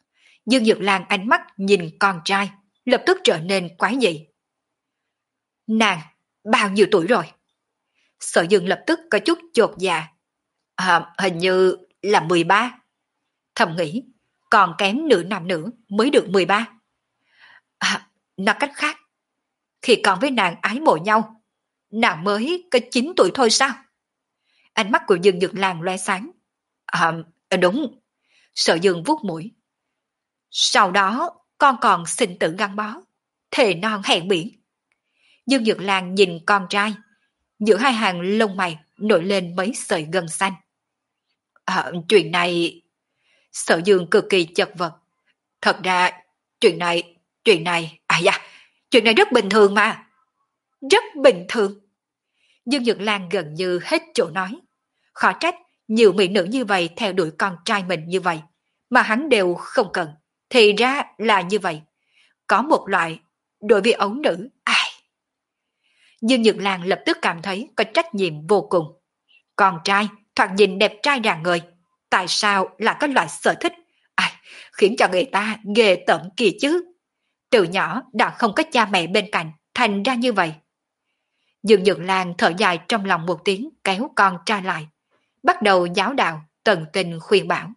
Dương Nhược Lan ánh mắt nhìn con trai, lập tức trở nên quái dị. Nàng, bao nhiêu tuổi rồi? Sở Dương lập tức có chút chột dạ. À, hình như là mười ba. Thầm nghĩ, còn kém nửa năm nữa mới được mười ba. À, nói cách khác, khi còn với nàng ái mộ nhau, nàng mới có chín tuổi thôi sao? Ánh mắt của Dương Nhược Lan lóe sáng. À, đúng. Sở Dương vuốt mũi. Sau đó, con còn sinh tử gắn bó, thề non hẹn biển. Dương Nhược Lan nhìn con trai, giữa hai hàng lông mày nổi lên mấy sợi gân xanh. À, chuyện này... Sở Dương cực kỳ chật vật. Thật ra, chuyện này, chuyện này, à da, chuyện này rất bình thường mà. Rất bình thường. Dương Nhược Lan gần như hết chỗ nói. Khó trách, nhiều mỹ nữ như vậy theo đuổi con trai mình như vậy, mà hắn đều không cần. Thì ra là như vậy. Có một loại, đối với ấu nữ, ai? Dương Nhược Lan lập tức cảm thấy có trách nhiệm vô cùng. Con trai, thoạt nhìn đẹp trai rạng ngời. Tại sao lại có loại sở thích? Ai, khiến cho người ta ghê tởm kỳ chứ. Từ nhỏ đã không có cha mẹ bên cạnh, thành ra như vậy. Dương Nhược Lan thở dài trong lòng một tiếng, kéo con trai lại. Bắt đầu giáo đạo, tận tình khuyên bảo.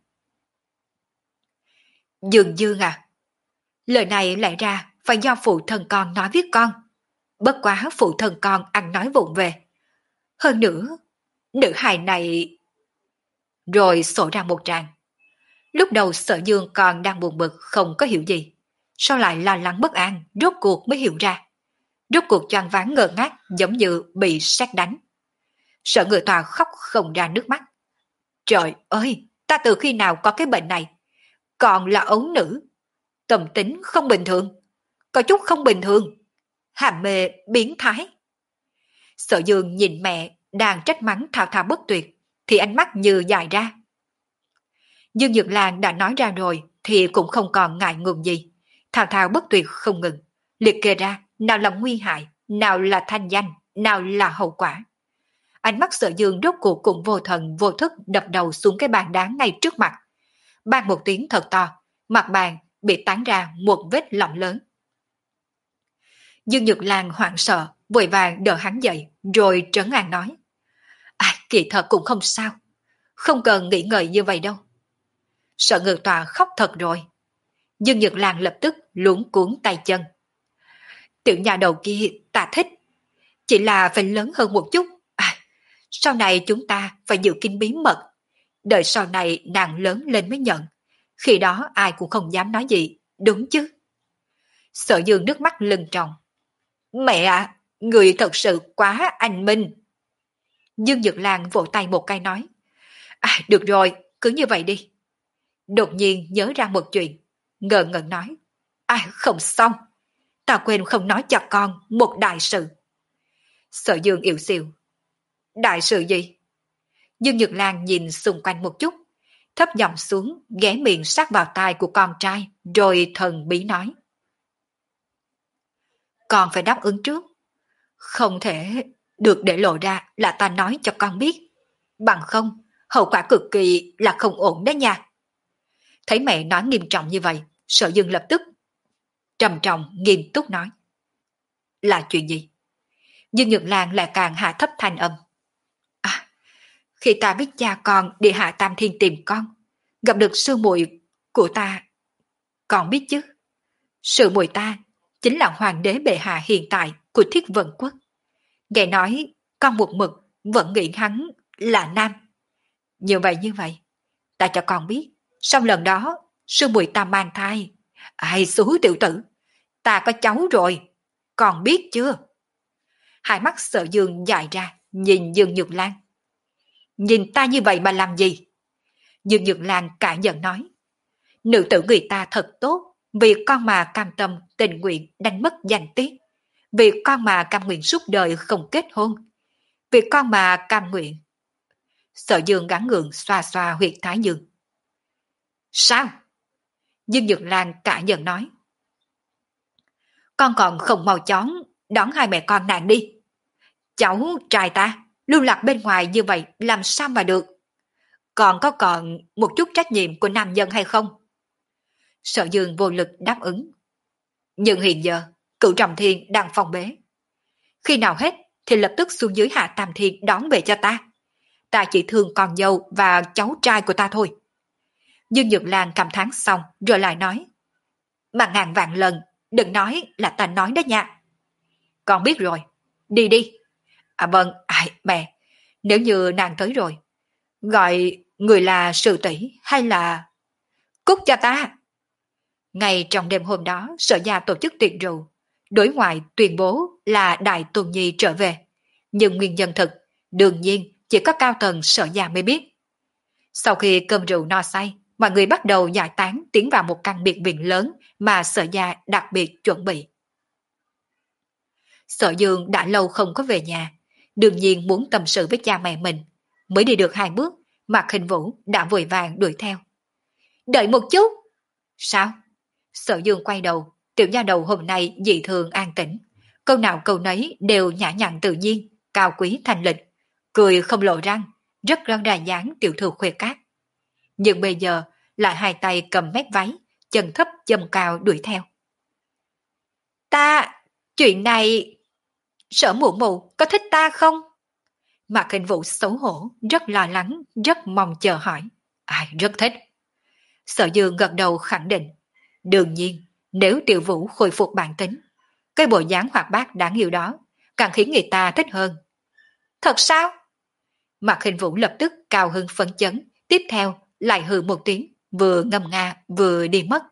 Dương Dương à, lời này lại ra phải do phụ thân con nói với con. Bất quá phụ thân con ăn nói vụng về. Hơn nữa, nữ hài này... Rồi sổ ra một tràng. Lúc đầu Sở Dương còn đang buồn bực không có hiểu gì. Sau lại lo lắng bất an, rốt cuộc mới hiểu ra. Rốt cuộc choáng váng ngơ ngác giống như bị sét đánh. Sở Người Tòa khóc không ra nước mắt. Trời ơi, ta từ khi nào có cái bệnh này? Còn là ấu nữ. Tâm tính không bình thường. Có chút không bình thường. Hàm mê biến thái. Sở Dương nhìn mẹ đang trách mắng thao thao bất tuyệt, thì ánh mắt như dài ra. Dương Nhược Lan đã nói ra rồi thì cũng không còn ngại ngùng gì. Thao thao bất tuyệt không ngừng, liệt kê ra nào là nguy hại, nào là thanh danh, nào là hậu quả. Ánh mắt Sở Dương rốt cuộc cũng vô thần vô thức đập đầu xuống cái bàn đá ngay trước mặt. Bang một tiếng thật to, mặt bàn bị tán ra một vết lỏng lớn. Dương Nhược Lan hoảng sợ, vội vàng đỡ hắn dậy, rồi trấn an nói. À, kỳ thật cũng không sao, không cần nghĩ ngợi như vậy đâu. Sở Ngự Tòa khóc thật rồi. Dương Nhược Lan lập tức luống cuốn tay chân. Tiểu nhà đầu kia ta thích, chỉ là phải lớn hơn một chút. À, sau này chúng ta phải giữ kín bí mật, đợi sau này nàng lớn lên mới nhận. Khi đó ai cũng không dám nói gì, đúng chứ? Sở Dương nước mắt lưng tròng. Mẹ ạ, à, người thật sự quá anh minh. Dương Nhược Lan vỗ tay một cái nói. À, được rồi, cứ như vậy đi. Đột nhiên nhớ ra một chuyện, ngờ ngẩn nói. À, không xong, ta quên không nói cho con một đại sự. Sở Dương yếu xìu. Đại sự gì? Dương Nhược Lan nhìn xung quanh một chút, thấp giọng xuống, ghé miệng sát vào tai của con trai, rồi thần bí nói. Con phải đáp ứng trước. Không thể được để lộ ra là ta nói cho con biết. Bằng không, hậu quả cực kỳ là không ổn đấy nha. Thấy mẹ nói nghiêm trọng như vậy, Sở Dương lập tức trầm trọng nghiêm túc nói. Là chuyện gì? Dương Nhược Lan lại càng hạ thấp thanh âm. À, khi ta biết cha con đi Hạ Tam Thiên tìm con, gặp được sư muội của ta, con biết chứ? Sư muội ta chính là hoàng đế bệ hạ hiện tại của Thiết Vận Quốc. Nghe nói con một mực vẫn nghĩ hắn là nam. Như vậy như vậy, ta cho con biết, sau lần đó sư muội ta mang thai. Ai xú tiểu tử, ta có cháu rồi, con biết chưa? Hai mắt Sở Dương dài ra, nhìn Dương Nhược Lan. Nhìn ta như vậy mà làm gì? Dương Nhược Lan cả giận nói. Nữ tử người ta thật tốt, vì con mà cam tâm tình nguyện đánh mất danh tiết. Vì con mà cam nguyện suốt đời không kết hôn. Vì con mà cam nguyện. Sở Dương gắn gượng xoa xoa huyệt thái dương. Sao? Dương Nhược Lan cả giận nói. Con còn không mau chóng đón hai mẹ con nàng đi. Cháu trai ta lưu lạc bên ngoài như vậy làm sao mà được? Còn có còn một chút trách nhiệm của nam nhân hay không? Sở Dương vô lực đáp ứng. Nhưng hiện giờ, Cửu Trọng Thiên đang phòng bế. Khi nào hết thì lập tức xuống dưới Hạ Tam Thiên đón về cho ta. Ta chỉ thương con dâu và cháu trai của ta thôi. Dương Nhược Lan cảm thán xong rồi lại nói. Mà ngàn vạn lần, đừng nói là ta nói đó nha. Con biết rồi, đi đi. À vâng, ai, mẹ, nếu như nàng tới rồi, gọi người là Sự Tỷ hay là... Cút cho ta. Ngay trong đêm hôm đó, Sở Gia tổ chức tiệc rượu. Đối ngoại tuyên bố là Đại Tôn Nhi trở về. Nhưng nguyên nhân thực, đương nhiên chỉ có cao tầng Sở Gia mới biết. Sau khi cơm rượu no say, mọi người bắt đầu giải tán tiến vào một căn biệt viện lớn mà Sở Gia đặc biệt chuẩn bị. Sở Dương đã lâu không có về nhà, đương nhiên muốn tâm sự với cha mẹ mình. Mới đi được hai bước, Mạc Hình Vũ đã vội vàng đuổi theo. Đợi một chút. Sao? Sở Dương quay đầu, tiểu nha đầu hôm nay dị thường an tĩnh. Câu nào câu nấy đều nhã nhặn tự nhiên, cao quý thanh lịch, cười không lộ răng, rất rõ ra dáng tiểu thư khuê cát. Nhưng bây giờ lại hai tay cầm mép váy, chân thấp chân cao đuổi theo. Ta, chuyện này... Sở mụ mụ có thích ta không? Mạc Hình Vũ xấu hổ, rất lo lắng, rất mong chờ hỏi. Ai rất thích. Sở Dương gật đầu khẳng định. Đương nhiên, nếu Tiểu Vũ khôi phục bản tính, cái bộ dáng hoạt bát đáng yêu đó càng khiến người ta thích hơn. Thật sao? Mạc Hình Vũ lập tức cao hứng phấn chấn, tiếp theo lại hừ một tiếng, vừa ngâm nga vừa đi mất.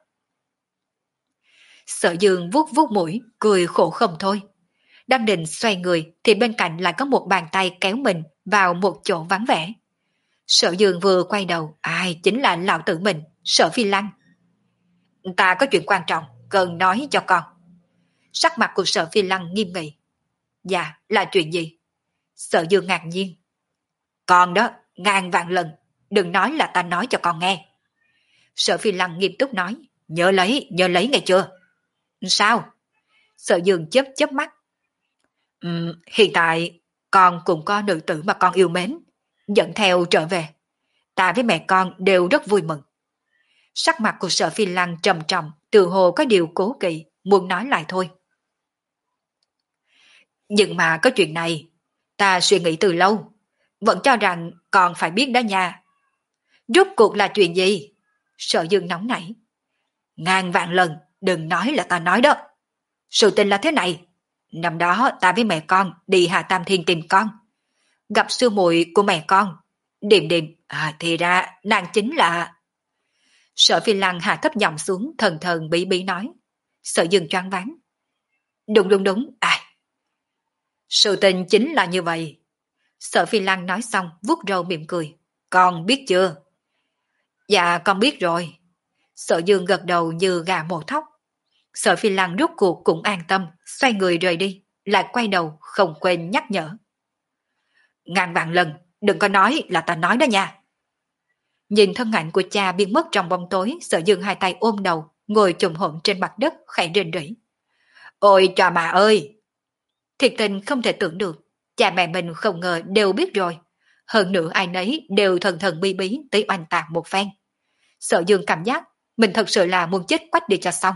Sở Dương vuốt vuốt mũi, cười khổ không thôi. Đang định xoay người thì bên cạnh lại có một bàn tay kéo mình vào một chỗ vắng vẻ. Sở Dương vừa quay đầu, ai chính là lão tử mình, Sở Phi Lăng. Ta có chuyện quan trọng, cần nói cho con. Sắc mặt của Sở Phi Lăng nghiêm nghị. Dạ, là chuyện gì? Sở Dương ngạc nhiên. Con đó, ngàn vạn lần, đừng nói là ta nói cho con nghe. Sở Phi Lăng nghiêm túc nói. Nhớ lấy, nhớ lấy nghe chưa? Sao? Sở Dương chớp chớp mắt. Uhm, hiện tại con cũng có nữ tử mà con yêu mến, dẫn theo trở về. Ta với mẹ con đều rất vui mừng. Sắc mặt của Sở Phi Lăng trầm trọng, tự hồ có điều cố kỵ, muốn nói lại thôi. Nhưng mà có chuyện này, ta suy nghĩ từ lâu, vẫn cho rằng con phải biết đó nha. Rốt cuộc là chuyện gì? Sở Dương nóng nảy. Ngàn vạn lần, đừng nói là ta nói đó. Sự tình là thế này. Năm đó ta với mẹ con đi Hạ Tam Thiên tìm con. Gặp sư muội của mẹ con. Điềm điềm, à, thì ra nàng chính là... Sở Phi Lăng hạ thấp giọng xuống, thần thần bí bí nói. Sở Dương choáng váng. Đúng đúng đúng, à. Sự tình chính là như vậy. Sở Phi Lăng nói xong, vuốt râu mỉm cười. Con biết chưa? Dạ con biết rồi. Sở Dương gật đầu như gà mổ thóc. Sở Phi Lăng rút cuộc cũng an tâm, xoay người rời đi, lại quay đầu không quên nhắc nhở. Ngàn vạn lần, đừng có nói là ta nói đó nha. Nhìn thân ảnh của cha biến mất trong bóng tối, Sở Dương hai tay ôm đầu, ngồi chồm hổm trên mặt đất khẽ rên rỉ. Ôi cha mà ơi! Thiệt tình không thể tưởng được, cha mẹ mình không ngờ đều biết rồi. Hơn nữa ai nấy đều thần thần bí bí tới oanh tạc một phen. Sở Dương cảm giác mình thật sự là muốn chết quách đi cho xong.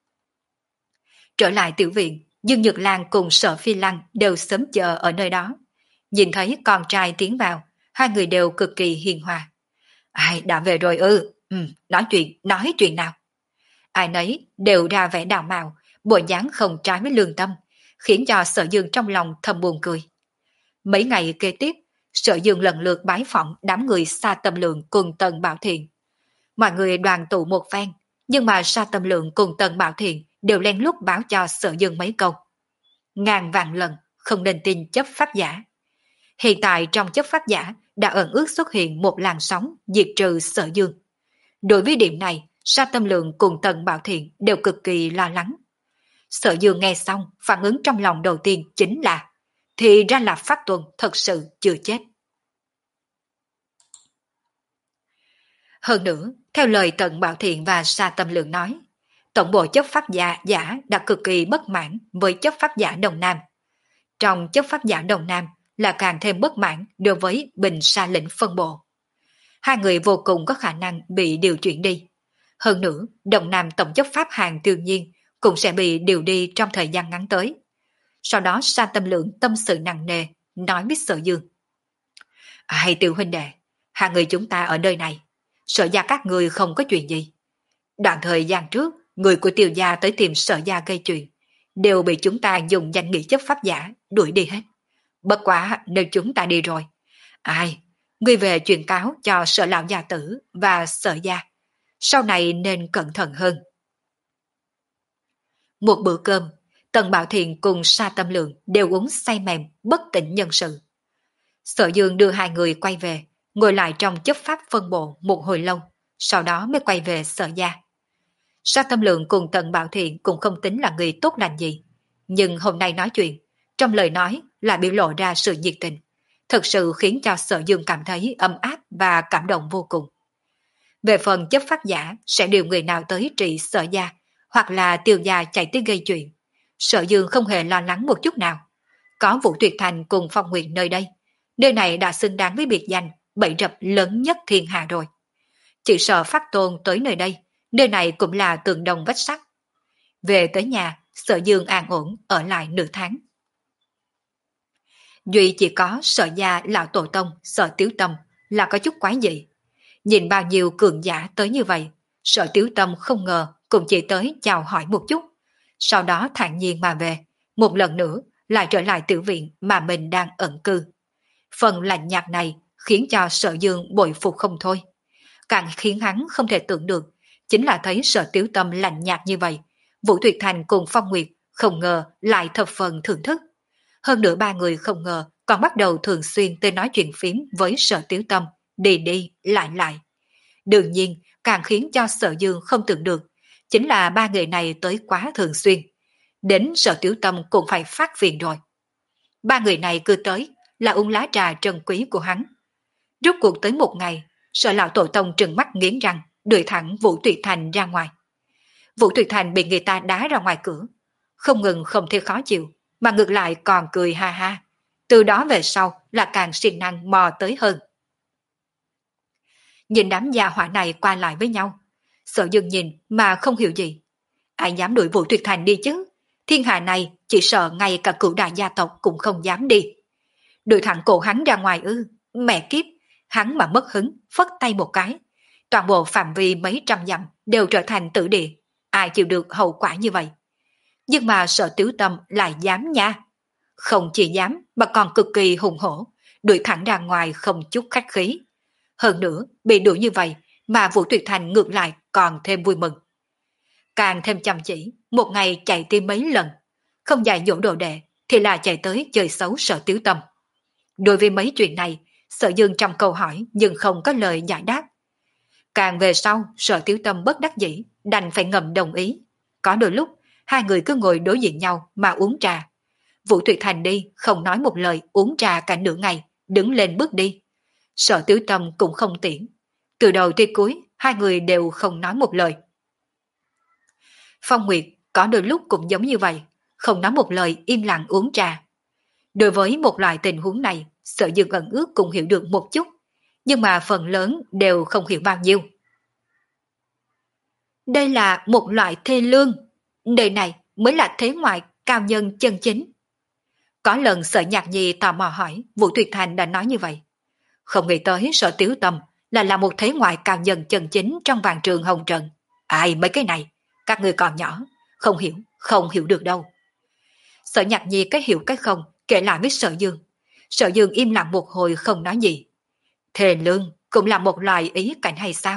Trở lại tiểu viện, Dương Nhược Lan cùng Sở Phi Lăng đều sớm chờ ở nơi đó. Nhìn thấy con trai tiến vào, hai người đều cực kỳ hiền hòa. Ai đã về rồi ư? Ừ, nói chuyện, nói chuyện nào. Ai nấy đều ra vẻ đào mạo, bộ dáng không trái với lương tâm, khiến cho Sở Dương trong lòng thầm buồn cười. Mấy ngày kế tiếp, Sở Dương lần lượt bái phỏng đám người Sa Tâm Lượng cùng Tần Bảo Thiện. Mọi người đoàn tụ một phen, nhưng mà Sa Tâm Lượng cùng Tần Bảo Thiện đều len lút báo cho Sở Dương mấy câu. Ngàn vạn lần không nên tin chấp pháp giả. Hiện tại trong chấp pháp giả đã ẩn ước xuất hiện một làn sóng diệt trừ Sở Dương. Đối với điểm này, Sa Tâm Lượng cùng Tần Bảo Thiện đều cực kỳ lo lắng. Sở Dương nghe xong, phản ứng trong lòng đầu tiên chính là thì ra là Pháp Tuần thật sự chưa chết. Hơn nữa, theo lời Tần Bảo Thiện và Sa Tâm Lượng nói, tổng bộ chấp pháp giả giả đã cực kỳ bất mãn với chấp pháp giả Đông Nam. Trong chấp pháp giả Đông Nam là càng thêm bất mãn đối với Bình Sa lĩnh phân bộ. Hai người vô cùng có khả năng bị điều chuyển đi. Hơn nữa, Đông Nam tổng chấp pháp Hàng Tiêu Nhiên cũng sẽ bị điều đi trong thời gian ngắn tới. Sau đó Sa Tâm Lượng tâm sự nặng nề, nói với Sở Dương. Hay Tiểu huynh đệ, hai người chúng ta ở nơi này, Sở gia các người không có chuyện gì. Đoạn thời gian trước, người của Tiêu gia tới tìm Sở gia gây chuyện, đều bị chúng ta dùng danh nghĩa chấp pháp giả đuổi đi hết. Bất quá nếu chúng ta đi rồi, ai, ngươi về truyền cáo cho Sở lão gia tử và Sở gia, sau này nên cẩn thận hơn. Một bữa cơm, Tần Bảo Thiện cùng Sa Tâm Lượng đều uống say mềm, bất tỉnh nhân sự. Sở Dương đưa hai người quay về, ngồi lại trong chấp pháp phân bộ một hồi lâu, sau đó mới quay về Sở gia. Sa Tâm Lượng cùng Tần Bảo Thiện cũng không tính là người tốt lành gì, nhưng hôm nay nói chuyện, trong lời nói lại biểu lộ ra sự nhiệt tình, thực sự khiến cho Sở Dương cảm thấy ấm áp và cảm động vô cùng. Về phần chấp pháp giả sẽ điều người nào tới trị Sở gia, hoặc là Tiêu gia chạy tới gây chuyện, Sở Dương không hề lo lắng một chút nào. Có Vũ Tuyệt Thành cùng Phong Nguyệt nơi đây, nơi này đã xứng đáng với biệt danh bẫy rập lớn nhất thiên hạ rồi. Chỉ sợ Phát Tôn tới nơi đây, nơi này cũng là tường đồng vách sắt. Về tới nhà, Sở Dương an ổn ở lại nửa tháng. Duy chỉ có Sở gia lão tổ tông Sở Tiếu Tâm là có chút quái dị. Nhìn bao nhiêu cường giả tới như vậy, Sở Tiếu Tâm không ngờ cũng chỉ tới chào hỏi một chút, sau đó thản nhiên mà về, một lần nữa lại trở lại tiểu viện mà mình đang ẩn cư. Phần lạnh nhạt này khiến cho Sở Dương bội phục không thôi. Càng khiến hắn không thể tưởng được, chính là thấy Sở Tiếu Tâm lạnh nhạt như vậy, Vũ Tuyệt Thành cùng Phong Nguyệt không ngờ lại thập phần thưởng thức. Hơn nữa ba người không ngờ còn bắt đầu thường xuyên tới nói chuyện phím với Sở Tiếu Tâm, đi đi lại lại. Đương nhiên, càng khiến cho Sở Dương không tưởng được, chính là ba người này tới quá thường xuyên. Đến Sở Tiếu Tâm cũng phải phát phiền rồi. Ba người này cứ tới là uống lá trà trân quý của hắn. Rốt cuộc tới một ngày, Sở lão tổ tông trừng mắt nghiến răng, đuổi thẳng Vũ Tuyệt Thành ra ngoài. Vũ Tuyệt Thành bị người ta đá ra ngoài cửa, không ngừng không thấy khó chịu, mà ngược lại còn cười ha ha. Từ đó về sau là càng siêng năng mò tới hơn. Nhìn đám gia hỏa này qua lại với nhau, Sở Dương nhìn mà không hiểu gì. Ai dám đuổi Vũ Tuyệt Thành đi chứ? Thiên hạ này chỉ sợ ngay cả cửu đại gia tộc cũng không dám đi. Đuổi thẳng cổ hắn ra ngoài ư? Mẹ kiếp, hắn mà mất hứng, phất tay một cái. Toàn bộ phạm vi mấy trăm dặm đều trở thành tử địa. Ai chịu được hậu quả như vậy? Nhưng mà Sở Tiếu Tâm lại dám nha. Không chỉ dám mà còn cực kỳ hùng hổ, đuổi thẳng ra ngoài không chút khách khí. Hơn nữa, bị đuổi như vậy mà Vũ Tuyệt Thành ngược lại còn thêm vui mừng. Càng thêm chăm chỉ, một ngày chạy đi mấy lần, không dạy dỗ đồ đệ thì là chạy tới chơi xấu Sở Tiếu Tâm. Đối với mấy chuyện này, Sở Dương trong câu hỏi nhưng không có lời giải đáp. Càng về sau, Sở Tiếu Tâm bất đắc dĩ, đành phải ngầm đồng ý. Có đôi lúc, hai người cứ ngồi đối diện nhau mà uống trà. Vũ Tuyệt Thành đi, không nói một lời, uống trà cả nửa ngày, đứng lên bước đi. Sở Tiếu Tâm cũng không tiễn. Từ đầu tới cuối, hai người đều không nói một lời. Phong Nguyệt có đôi lúc cũng giống như vậy, không nói một lời, im lặng uống trà. Đối với một loại tình huống này, Sở Dương ẩn ước cũng hiểu được một chút, nhưng mà phần lớn đều không hiểu bao nhiêu. Đây là một loại thê lương, đời này mới là thế ngoại cao nhân chân chính. Có lần Sở Nhạc Nhi tò mò hỏi, Vũ Tuyệt Thành đã nói như vậy. Không nghĩ tới Sở Tiếu Tâm là là một thế ngoại cao nhân chân chính trong vàng trường hồng trần. Ai mấy cái này, các người còn nhỏ, không hiểu, không hiểu được đâu. Sở Nhạc Nhi cái hiểu cái không, kể lại với Sở Dương. Sở Dương im lặng một hồi không nói gì. Thề lương cũng là một loại ý cảnh hay sao?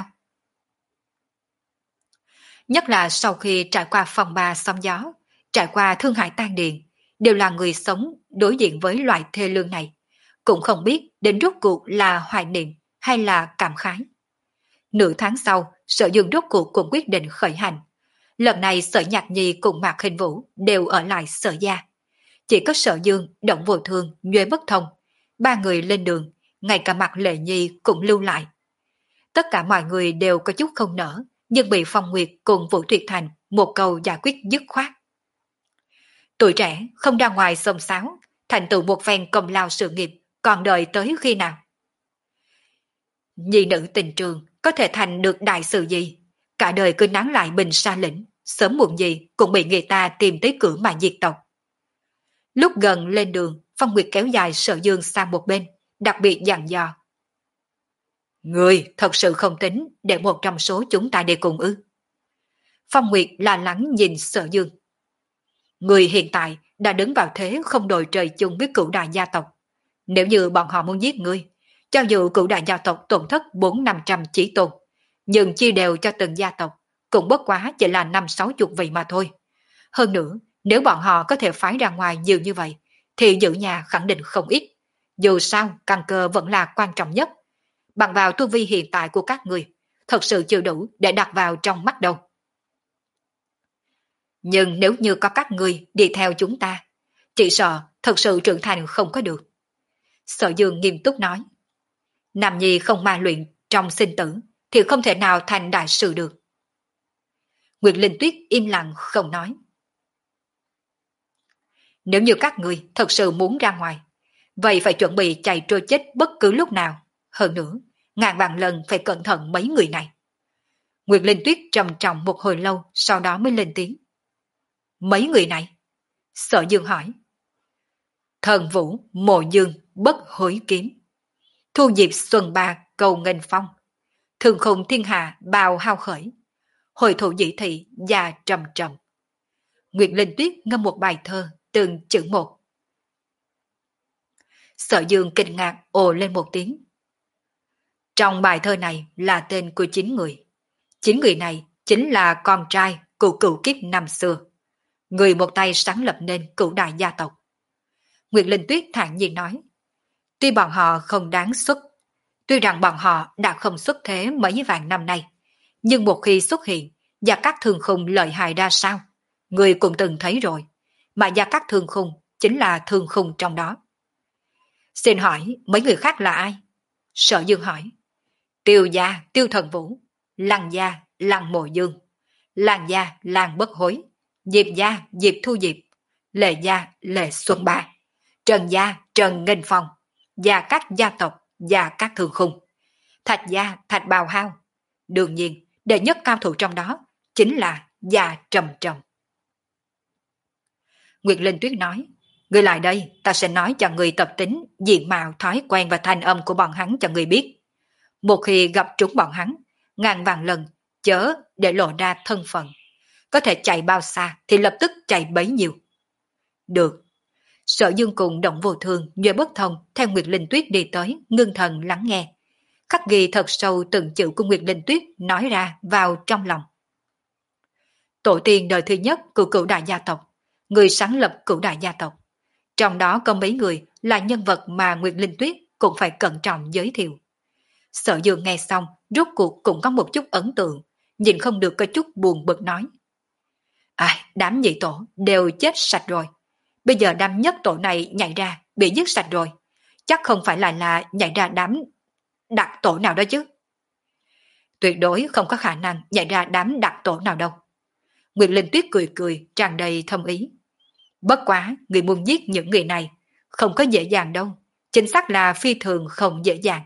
Nhất là sau khi trải qua phong ba sóng gió, trải qua thương hại tan điền, đều là người sống đối diện với loại thê lương này. Cũng không biết đến rốt cuộc là hoài niệm hay là cảm khái. Nửa tháng sau, Sở Dương rốt cuộc cũng quyết định khởi hành. Lần này Sở Nhạc Nhi cùng Mạc Hình Vũ đều ở lại Sở gia. Chỉ có Sở Dương, Động Vô Thương, Nhuế Bất Thông, ba người lên đường, ngay cả Mạc Lệ Nhi cũng lưu lại. Tất cả mọi người đều có chút không nỡ, nhưng bị Phong Nguyệt cùng Vũ Tuyệt Thành một câu giải quyết dứt khoát. Tuổi trẻ không ra ngoài xông xáo, thành tựu một phen công lao sự nghiệp, còn đợi tới khi nào? Nhi nữ tình trường có thể thành được đại sự gì? cả đời cứ nán lại Bình Sa lĩnh, sớm muộn gì cũng bị người ta tìm tới cửa mà diệt tộc. Lúc gần lên đường, Phong Nguyệt kéo dài Sở Dương sang một bên, đặc biệt dặn dò. Người thật sự không tính để một trong số chúng ta đi cùng ư? Phong Nguyệt lo lắng nhìn Sở Dương. Người hiện tại đã đứng vào thế không đội trời chung với cửu đại gia tộc. Nếu như bọn họ muốn giết ngươi, cho dù cửu đại gia tộc tổn thất bốn năm trăm chí tôn, nhưng chia đều cho từng gia tộc, cũng bất quá chỉ là năm sáu chục vị mà thôi. Hơn nữa, nếu bọn họ có thể phái ra ngoài nhiều như vậy, thì giữ nhà khẳng định không ít. Dù sao, căn cơ vẫn là quan trọng nhất. Bằng vào tu vi hiện tại của các người, thật sự chưa đủ để đặt vào trong mắt đâu. Nhưng nếu như có các người đi theo chúng ta, chỉ sợ thật sự trưởng thành không có được. Sở Dương nghiêm túc nói. Nam nhi không ma luyện trong sinh tử, thì không thể nào thành đại sự được. Nguyệt Linh Tuyết im lặng không nói. Nếu như các người thật sự muốn ra ngoài, vậy phải chuẩn bị chạy trôi chết bất cứ lúc nào. Hơn nữa, ngàn vạn lần phải cẩn thận mấy người này. Nguyệt Linh Tuyết trầm trọng một hồi lâu, sau đó mới lên tiếng. Mấy người này? Sở Dương hỏi. Thần Vũ, Mộ Dương, Bất Hối Kiếm, Thu Diệp Xuân Ba, Cầu Nghênh Phong, Thường Khùng Thiên Hà, Bào Hao Khởi, Hồi Thủ Dĩ Thị, Già Trầm Trầm. Nguyệt Linh Tuyết ngâm một bài thơ, từng chữ một. Sở Dương kinh ngạc ồ lên một tiếng. Trong bài thơ này là tên của chín người. Chín người này chính là con trai của cựu kiếp năm xưa. Người một tay sáng lập nên cửu đại gia tộc. Nguyệt Linh Tuyết thản nhiên nói. Tuy bọn họ không đáng xuất, tuy rằng bọn họ đã không xuất thế mấy vạn năm nay, nhưng một khi xuất hiện, Gia Cát Thường Khung lợi hại ra sao? Người cũng từng thấy rồi, mà Gia Cát Thường Khung chính là Thường Khung trong đó. Xin hỏi mấy người khác là ai? Sở Dương hỏi. Tiêu gia, Tiêu Thần Vũ, Lăng gia, Lăng Mộ Dương, Làng gia, Làng Bất Hối, Diệp gia, Diệp Thu Diệp, Lệ gia, Lệ Xuân Ba, Trần gia, Trần Nghênh Phong, Gia Cát gia tộc, Gia Cát Thường Khung, Thạch gia, Thạch Bào Hao. Đương nhiên, đệ nhất cao thủ trong đó chính là Gia Trầm Trầm. Nguyệt Linh Tuyết nói, người lại đây, ta sẽ nói cho người tập tính, diện mạo, thói quen và thanh âm của bọn hắn cho người biết. Một khi gặp trúng bọn hắn, ngàn vạn lần, chớ để lộ ra thân phận. Có thể chạy bao xa thì lập tức chạy bấy nhiêu. Được. Sở Dương cùng Động Vô Thương, Nhuệ Bất Thông theo Nguyệt Linh Tuyết đi tới, ngưng thần lắng nghe. Khắc ghi thật sâu từng chữ của Nguyệt Linh Tuyết nói ra vào trong lòng. Tổ tiên đời thứ nhất của cửu đại gia tộc, người sáng lập cửu đại gia tộc. Trong đó có mấy người là nhân vật mà Nguyệt Linh Tuyết cũng phải cẩn trọng giới thiệu. Sở Dương nghe xong, rốt cuộc cũng có một chút ấn tượng, nhìn không được có chút buồn bực nói. À, đám nhị tổ đều chết sạch rồi. Bây giờ đám nhất tổ này nhảy ra, bị giết sạch rồi. Chắc không phải là là nhảy ra đám đặc tổ nào đó chứ. Tuyệt đối không có khả năng nhảy ra đám đặc tổ nào đâu. Nguyệt Linh Tuyết cười cười, tràn đầy thâm ý. Bất quá, người muốn giết những người này, không có dễ dàng đâu. Chính xác là phi thường không dễ dàng.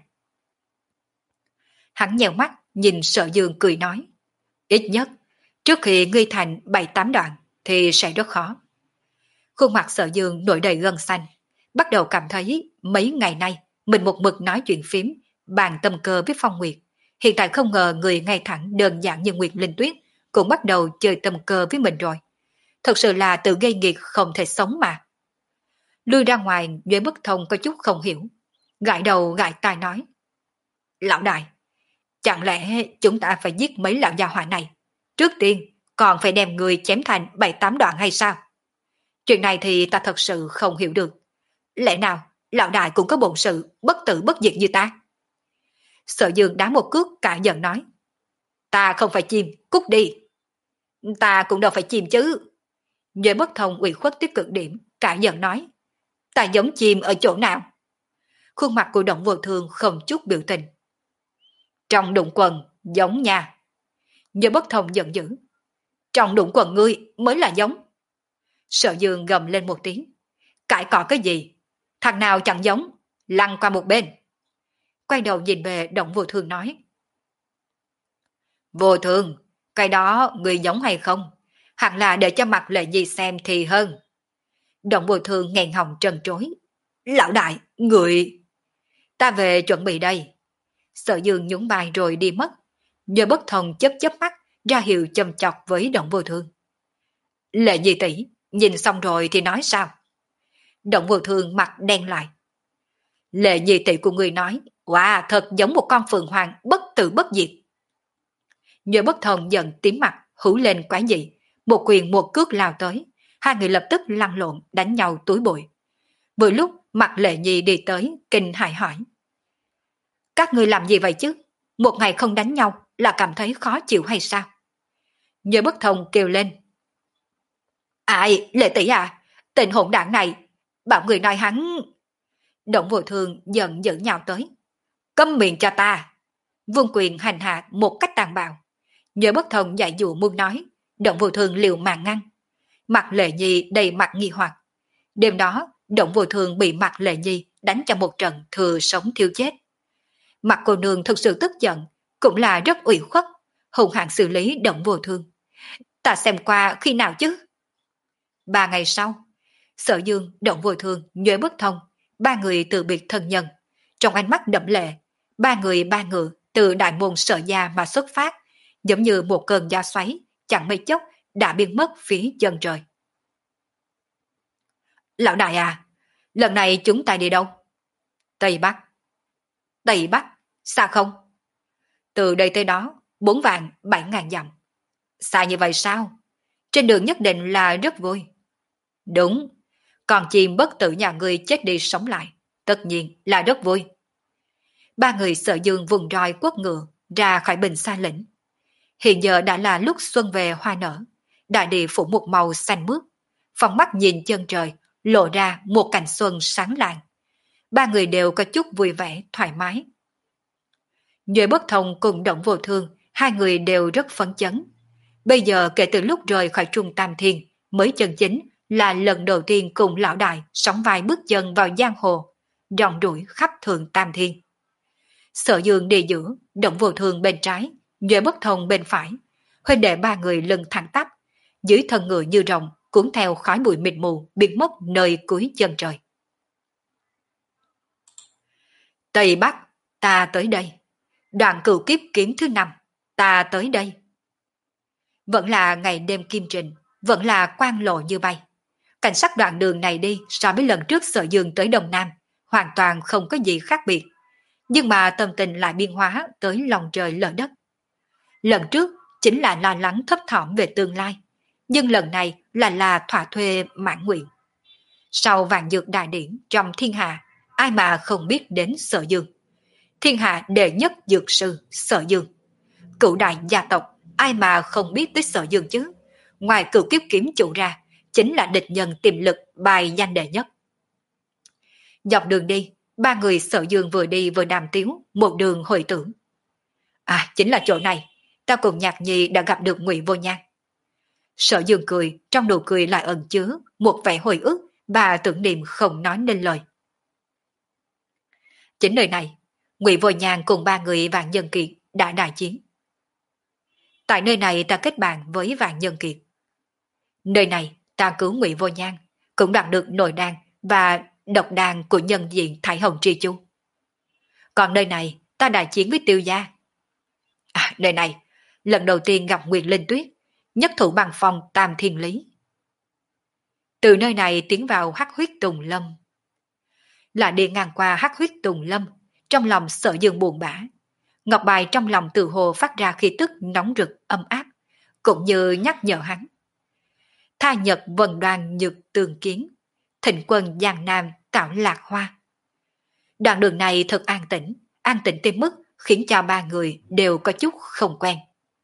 Hắn nhèo mắt, nhìn Sở Dương cười nói. Ít nhất, trước khi ngươi thành bảy tám đoạn, thì sẽ rất khó. Khuôn mặt Sở Dương nổi đầy gân xanh, bắt đầu cảm thấy mấy ngày nay mình một mực nói chuyện phím, bàn tâm cơ với Phong Nguyệt. Hiện tại không ngờ người ngay thẳng đơn giản như Nguyệt Linh Tuyết cũng bắt đầu chơi tâm cơ với mình rồi. Thật sự là tự gây nghiệt không thể sống mà. Lui ra ngoài, Nhuế Bất Thông có chút không hiểu. Gãi đầu gãi tai nói. Lão đại, chẳng lẽ chúng ta phải giết mấy lão gia hỏa này? Trước tiên, còn phải đem người chém thành bảy tám đoạn hay sao? Chuyện này thì ta thật sự không hiểu được. Lẽ nào, lão đại cũng có bổn sự bất tử bất diệt như ta? Sở Dương đá một cước cả giận nói. Ta không phải chim, cút đi. Ta cũng đâu phải chim chứ. Nhuệ Bất Thông ủy khuất tới cực điểm, cả giận nói. Ta giống chim ở chỗ nào? Khuôn mặt của Động Vô Thương không chút biểu tình. Trong đụng quần, giống nha. Nhuệ Bất Thông giận dữ. Trong đụng quần ngươi mới là giống. Sở Dương gầm lên một tiếng. Cãi cọ cái gì? Thằng nào chẳng giống, lăn qua một bên. Quay đầu nhìn về Động Vô Thương nói. Vô Thương, Cái đó người giống hay không? Hẳn là để cho mặt Lệ Nhi xem thì hơn. Động Bồi Thường nghẹn họng trần trối. Lão đại, người... Ta về chuẩn bị đây. Sở Dương nhún vai rồi đi mất. Nhờ bất thông chớp chớp mắt, ra hiệu châm chọc với Động Vô Thương. Lệ Nhi tỷ, nhìn xong rồi thì nói sao? Động Vô Thương mặt đen lại. Lệ Nhi tỷ của người nói, wow, thật giống một con phượng hoàng bất tử bất diệt. Nhờ bất thông giận tím mặt, hú lên quái dị, một quyền một cước lao tới, hai người lập tức lăn lộn đánh nhau túi bụi. Vừa lúc mặt Lệ Nhi đi tới, kinh hãi hỏi. Các người làm gì vậy chứ? Một ngày không đánh nhau là cảm thấy khó chịu hay sao? Nhờ bất thông kêu lên. Ai, Lệ tỷ à, tình hỗn đảng này, bảo người nói hắn... Động Vô Thương giận dữ nhào tới. Câm miệng cho ta. Vương quyền hành hạ một cách tàn bạo. Nhờ bất thông dạy dụ muốn nói, Động Vô Thương liều mạng ngăn. Mặt Lệ Nhi đầy mặt nghi hoặc. Đêm đó, Động Vô Thương bị mặt Lệ Nhi đánh cho một trận thừa sống thiếu chết. Mặt cô nương thực sự tức giận, cũng là rất ủy khuất, hùng hãn xử lý Động Vô Thương. Ta xem qua khi nào chứ? Ba ngày sau, Sở Dương, Động Vô Thương, Nhuế Bất Thông, ba người từ biệt thân nhân. Trong ánh mắt đẫm lệ, ba người ba ngựa từ đại môn Sở gia mà xuất phát, giống như một cơn gió xoáy, chẳng mấy chốc đã biến mất phía chân trời. Lão đại à, lần này chúng ta đi đâu? Tây Bắc. Tây Bắc, xa không? Từ đây tới đó, bốn vạn, bảy ngàn dặm. Xa như vậy sao? Trên đường nhất định là rất vui. Đúng, còn chim bất tử nhà ngươi chết đi sống lại, tất nhiên là rất vui. Ba người Sở Dương vùng roi quất ngựa ra khỏi Bình Sa lĩnh. Hiện giờ đã là lúc xuân về hoa nở, đại địa phủ một màu xanh mướt, phóng mắt nhìn chân trời, lộ ra một cảnh xuân sáng lạng. Ba người đều có chút vui vẻ, thoải mái. Nhuệ Bất Thông cùng Động Vô Thương, hai người đều rất phấn chấn. Bây giờ kể từ lúc rời khỏi Trung Tam Thiên, mới chân chính là lần đầu tiên cùng lão đại sóng vai bước chân vào giang hồ, rong ruổi khắp Thượng Tam Thiên. Sở Dương đi giữa, Động Vô Thương bên trái, Nhuệ Bất Thông bên phải, huynh đệ ba người lưng thẳng tắp, dưới thân ngựa như rồng, cuốn theo khói bụi mịt mù biến mất nơi cuối chân trời. Tây Bắc, ta tới đây. Đoạn cửu kiếp kiếm thứ năm, ta tới đây. Vẫn là ngày đêm kim trình, vẫn là quang lộ như bay. Cảnh sắc đoạn đường này đi so với lần trước Sở Dương tới Đông Nam, hoàn toàn không có gì khác biệt. Nhưng mà tâm tình lại biên hóa tới lòng trời lở đất. Lần trước chính là lo lắng thấp thỏm về tương lai, nhưng lần này là là thỏa thuê mãn nguyện. Sau vạn dược đại điển trong thiên hạ, ai mà không biết đến Sở Dương. Thiên hạ đệ nhất dược sư Sở Dương. Cửu đại gia tộc, ai mà không biết tới Sở Dương chứ? Ngoài cửu kiếp kiếm chủ ra, chính là địch nhân tiềm lực bài danh đệ nhất. Dọc đường đi, ba người Sở Dương vừa đi vừa đàm tiếu, một đường hồi tưởng. À, chính là chỗ này, ta cùng Nhạc Nhi đã gặp được Ngụy Vô Nhan. Sở Dương cười, trong nụ cười lại ẩn chứa một vẻ hồi ức và tưởng niệm không nói nên lời. Chính nơi này, Ngụy Vô Nhan cùng ba người Vạn Nhân Kiệt đã đại chiến. Tại nơi này ta kết bạn với Vạn Nhân Kiệt. Nơi này ta cứu Ngụy Vô Nhan, cũng đạt được nội đan và độc đan của nhân diện Thái Hồng Tri Chu. Còn nơi này ta đại chiến với Tiêu Gia. À, nơi này, lần đầu tiên gặp Nguyệt Linh Tuyết, nhất thủ bằng phòng Tam Thiên Lý. Từ nơi này tiến vào Hắc Huyết Tùng Lâm. Là đi ngang qua Hắc Huyết Tùng Lâm, trong lòng Sở Dương buồn bã. Ngọc bài trong lòng tự hồ phát ra khí tức nóng rực âm áp, cũng như nhắc nhở hắn. Tha nhật vần đoan nhược tường kiến, thịnh quân giang nam tạo lạc hoa. Đoạn đường này thật an tĩnh, an tĩnh tới mức khiến cho ba người đều có chút không quen.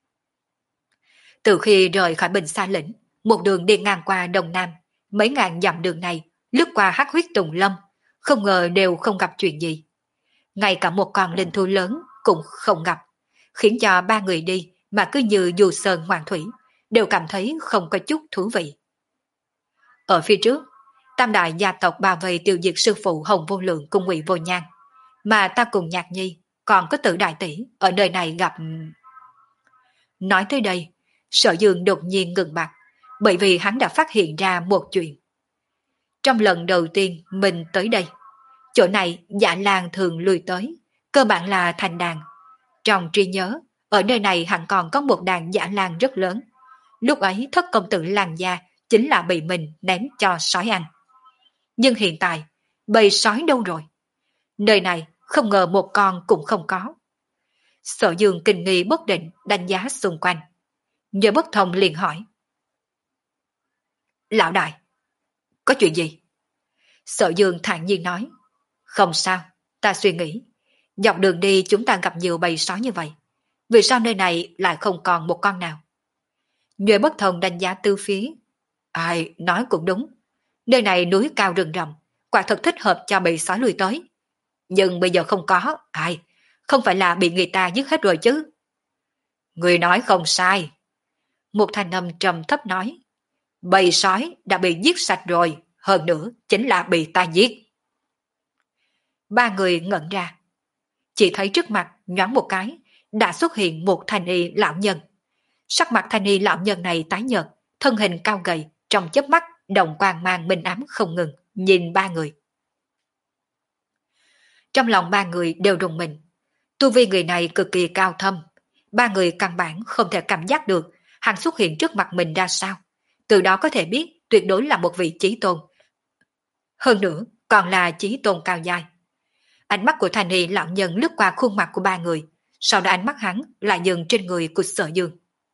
Từ khi rời khỏi Bình Sa lĩnh, một đường đi ngang qua Đông Nam, mấy ngàn dặm đường này, lướt qua Hắc Huyết Tùng Lâm, không ngờ đều không gặp chuyện gì. Ngay cả một con linh thú lớn cũng không gặp, khiến cho ba người đi mà cứ như dù sơn ngoạn thủy, đều cảm thấy không có chút thú vị. Ở phía trước, tam đại gia tộc bao vây tiêu diệt sư phụ Hồng Vô Lượng cùng Ngụy Vô Nhan, mà ta cùng Nhạc Nhi còn có Tử đại tỷ ở nơi này gặp. Nói tới đây, Sở Dương đột nhiên ngừng mặt, bởi vì hắn đã phát hiện ra một chuyện. Trong lần đầu tiên mình tới đây, chỗ này Dạ Lan thường lui tới, cơ bản là thành đàn. Trong trí nhớ, ở nơi này hẳn còn có một đàn Dạ Lan rất lớn. Lúc ấy thất công tử Lan gia chính là bị mình ném cho sói ăn. Nhưng hiện tại, bầy sói đâu rồi? Nơi này không ngờ một con cũng không có. Sở Dương kinh nghi bất định đánh giá xung quanh. Nhớ bất thông liền hỏi. Lão đại, có chuyện gì? Sở Dương thản nhiên nói. Không sao, ta suy nghĩ. Dọc đường đi chúng ta gặp nhiều bầy sói như vậy. Vì sao nơi này lại không còn một con nào? Nhớ bất thông đánh giá tư phía. Ai, nói cũng đúng. Nơi này núi cao rừng rậm, quả thật thích hợp cho bầy sói lui tới. Nhưng bây giờ không có, ai, không phải là bị người ta giết hết rồi chứ. Người nói không sai. Một thanh âm trầm thấp nói. Bầy sói đã bị giết sạch rồi, hơn nữa chính là bị ta giết. Ba người ngẩn ra. Chỉ thấy trước mặt nhoáng một cái, đã xuất hiện một thanh y lão nhân. Sắc mặt thanh y lão nhân này tái nhợt, thân hình cao gầy, trong chớp mắt đồng quang mang minh ám không ngừng, nhìn ba người. Trong lòng ba người đều rùng mình. Tu vi người này cực kỳ cao thâm. Ba người căn bản không thể cảm giác được hắn xuất hiện trước mặt mình ra sao. Từ đó có thể biết tuyệt đối là một vị chí tôn. Hơn nữa còn là chí tôn cao dài. Ánh mắt của thanh y lão nhân lướt qua khuôn mặt của ba người, sau đó ánh mắt hắn lại dừng trên người của Sở Dương.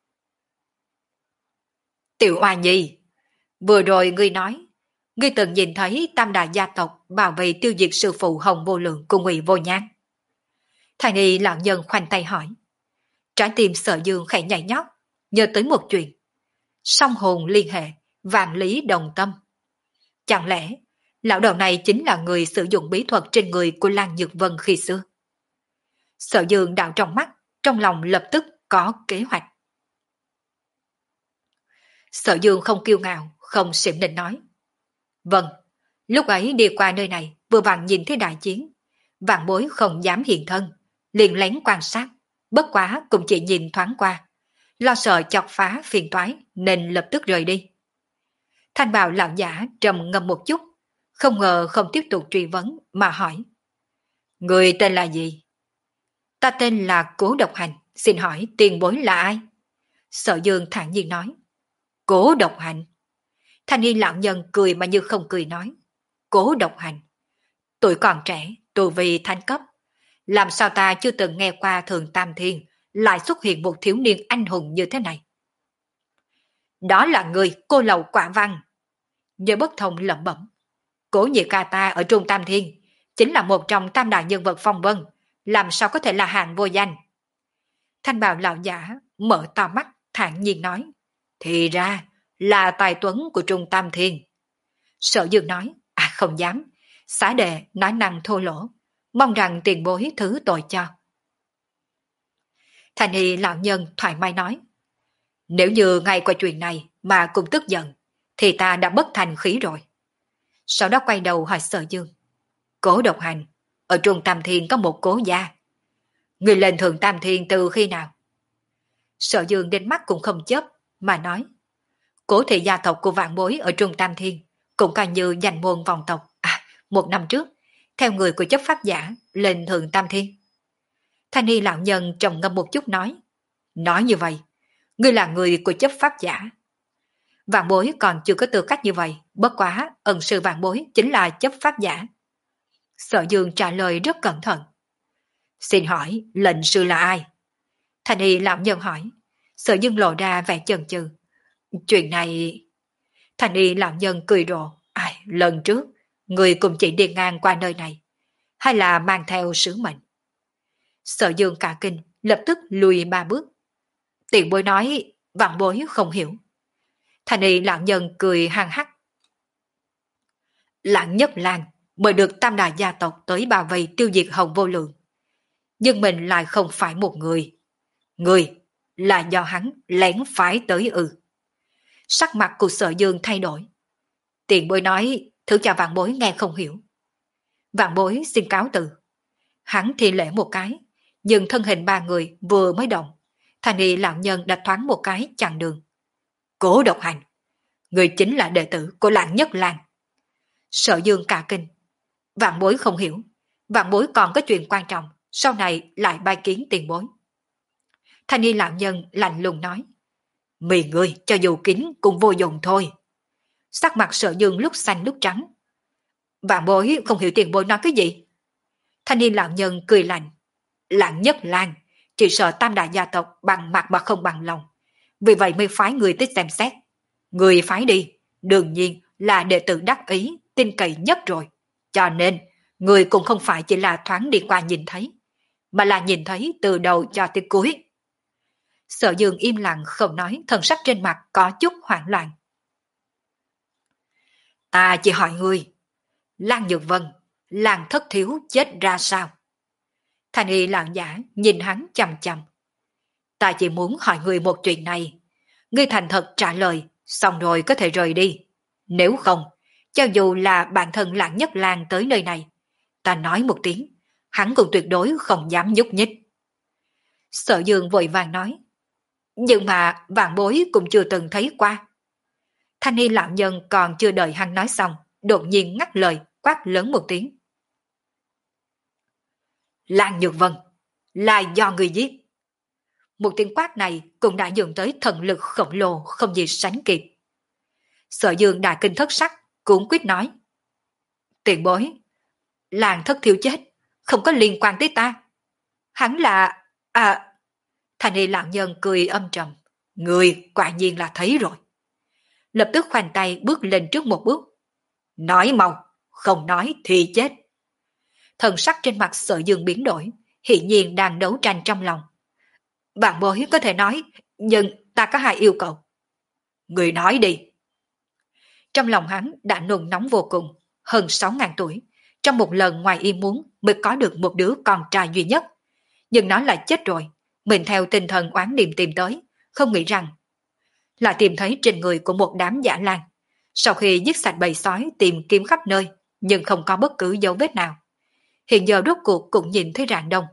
Tiểu Oa Nhi, vừa rồi ngươi nói, ngươi từng nhìn thấy tam đại gia tộc bảo vệ tiêu diệt sư phụ Hồng Vô Lượng của Ngụy Vô Nhan. Thanh y lão nhân khoanh tay hỏi. Trái tim Sở Dương khẽ nhảy nhót, nhớ tới một chuyện. Song hồn liên hệ, vạn lý đồng tâm. Chẳng lẽ lão đầu này chính là người sử dụng bí thuật trên người của Lan Nhược Vân khi xưa? Sở Dương đảo trong mắt, trong lòng lập tức có kế hoạch. Sở Dương không kiêu ngạo, không xỉm nịnh nói. Vâng, lúc ấy đi qua nơi này, vừa vặn nhìn thấy đại chiến. Vạn bối không dám hiện thân, liền lén quan sát, bất quá cũng chỉ nhìn thoáng qua. Lo sợ chọc phá phiền toái nên lập tức rời đi. Thanh bào lão giả trầm ngâm một chút, không ngờ không tiếp tục truy vấn mà hỏi. Người tên là gì? Ta tên là Cố Độc Hành, xin hỏi tiền bối là ai? Sở Dương thản nhiên nói. Cố Độc Hành. Thanh niên lão nhân cười mà như không cười nói. Cố Độc Hành. Tuổi còn trẻ, tu vi thánh cấp. Làm sao ta chưa từng nghe qua Thường Tam Thiên lại xuất hiện một thiếu niên anh hùng như thế này? Đó là người cô lầu quả văn. Nhớ bất thông lẩm bẩm. Cố nhị ca ta ở Trung Tam Thiên chính là một trong tam đại nhân vật phong vân, làm sao có thể là hạng vô danh? Thanh bào lão giả mở to mắt thản nhiên nói. Thì ra là tài tuấn của Trung Tam Thiên. Sở Dương nói. À không dám, xá đệ nói năng thô lỗ, mong rằng tiền bối thứ tội cho. Thành y lão nhân thoải mái nói. Nếu như ngay qua chuyện này mà cũng tức giận, thì ta đã bất thành khí rồi. Sau đó quay đầu hỏi Sở Dương. Cố Độc Hành, ở Trung Tam Thiên có một cố gia. Người lên Thường Tam Thiên từ khi nào? Sở Dương đến mắt cũng không chớp mà nói. Cố thị gia tộc của vạn bối ở Trung Tam Thiên cũng coi như danh môn vòng tộc. À, một năm trước, theo người của chấp pháp giả lên Thường Tam Thiên. Thanh y lão nhân trầm ngâm một chút nói. Nói như vậy, ngươi là người của chấp pháp giả. Vạn bối còn chưa có tư cách như vậy, bất quá ẩn sư vạn bối chính là chấp pháp giả. Sở Dương trả lời rất cẩn thận. Xin hỏi lệnh sư là ai? Thanh y lão nhân hỏi. Sở Dương lộ ra vẻ chần chừ. Chuyện này... Thanh y lão nhân cười rộ. Ai, lần trước, người cùng chỉ đi ngang qua nơi này, hay là mang theo sứ mệnh? Sở Dương cả kinh, lập tức lùi ba bước. Tiền bối nói, vạn bối không hiểu. Thanh y lão nhân cười hăng hắc. Lãng Nhất Lan mời được tam đại gia tộc tới bao vây tiêu diệt Hồng Vô Lượng. Nhưng mình lại không phải một người. Người là do hắn lén phái tới ư. Sắc mặt của Sở Dương thay đổi. Tiền bối nói, thử cho vạn bối nghe không hiểu. Vạn bối xin cáo từ. Hắn thi lễ một cái, nhưng thân hình ba người vừa mới động, Thanh y lão nhân đã thoáng một cái chặn đường. Cố độc hành, người chính là đệ tử của Lạng Nhất Lang. Sở Dương cả kinh. Vạn bối không hiểu, vạn bối còn có chuyện quan trọng, sau này lại bài kiến tiền bối. Thanh y lão nhân lạnh lùng nói. Mì ngươi cho dù kín cũng vô dụng thôi. Sắc mặt Sở Dương lúc xanh lúc trắng. Vạn bối không hiểu tiền bối nói cái gì. Thanh y lão nhân cười lạnh. Lạng Nhất Lang chỉ sợ tam đại gia tộc bằng mặt mà không bằng lòng, vì vậy mới phái người tới xem xét. Người phái đi đương nhiên là đệ tử đắc ý tin cậy nhất rồi, cho nên người cũng không phải chỉ là thoáng đi qua nhìn thấy, mà là nhìn thấy từ đầu cho tới cuối. Sở Dương im lặng không nói, thần sắc trên mặt có chút hoảng loạn. Ta chỉ hỏi ngươi, Lan Nhược Vân, Lan Thất Thiếu chết ra sao? Thanh y lạng giả nhìn hắn chằm chằm. Ta chỉ muốn hỏi ngươi một chuyện này. Ngươi thành thật trả lời, xong rồi có thể rời đi. Nếu không, cho dù là bản thân Lạng Nhất Lang tới nơi này, ta nói một tiếng, hắn cũng tuyệt đối không dám nhúc nhích. Sở Dương vội vàng nói. Nhưng mà vạn bối cũng chưa từng thấy qua. Thanh y lão nhân còn chưa đợi hắn nói xong, đột nhiên ngắt lời, quát lớn một tiếng. Lan Nhược Vân, là do người giết. Một tiếng quát này cũng đã dùng tới thần lực khổng lồ không gì sánh kịp. Sở Dương đại kinh thất sắc, cũng quyết nói. Tiền bối, Lan Thất Thiếu chết, không có liên quan tới ta. Hắn là... À... Thanh y lão nhân cười âm trầm. Người quả nhiên là thấy rồi. Lập tức khoanh tay bước lên trước một bước. Nói mau, không nói thì chết. Thần sắc trên mặt Sở Dương biến đổi, hiển nhiên đang đấu tranh trong lòng. Vạn bối có thể nói, nhưng ta có hai yêu cầu. Người nói đi. Trong lòng hắn đã nôn nóng vô cùng, hơn sáu ngàn tuổi, trong một lần ngoài ý muốn mới có được một đứa con trai duy nhất. Nhưng nó lại chết rồi, mình theo tinh thần oán niệm tìm tới, không nghĩ rằng là tìm thấy trên người của một đám dã lang. Sau khi giết sạch bầy sói tìm kiếm khắp nơi, nhưng không có bất cứ dấu vết nào. Hiện giờ rốt cuộc cũng nhìn thấy rạng đông.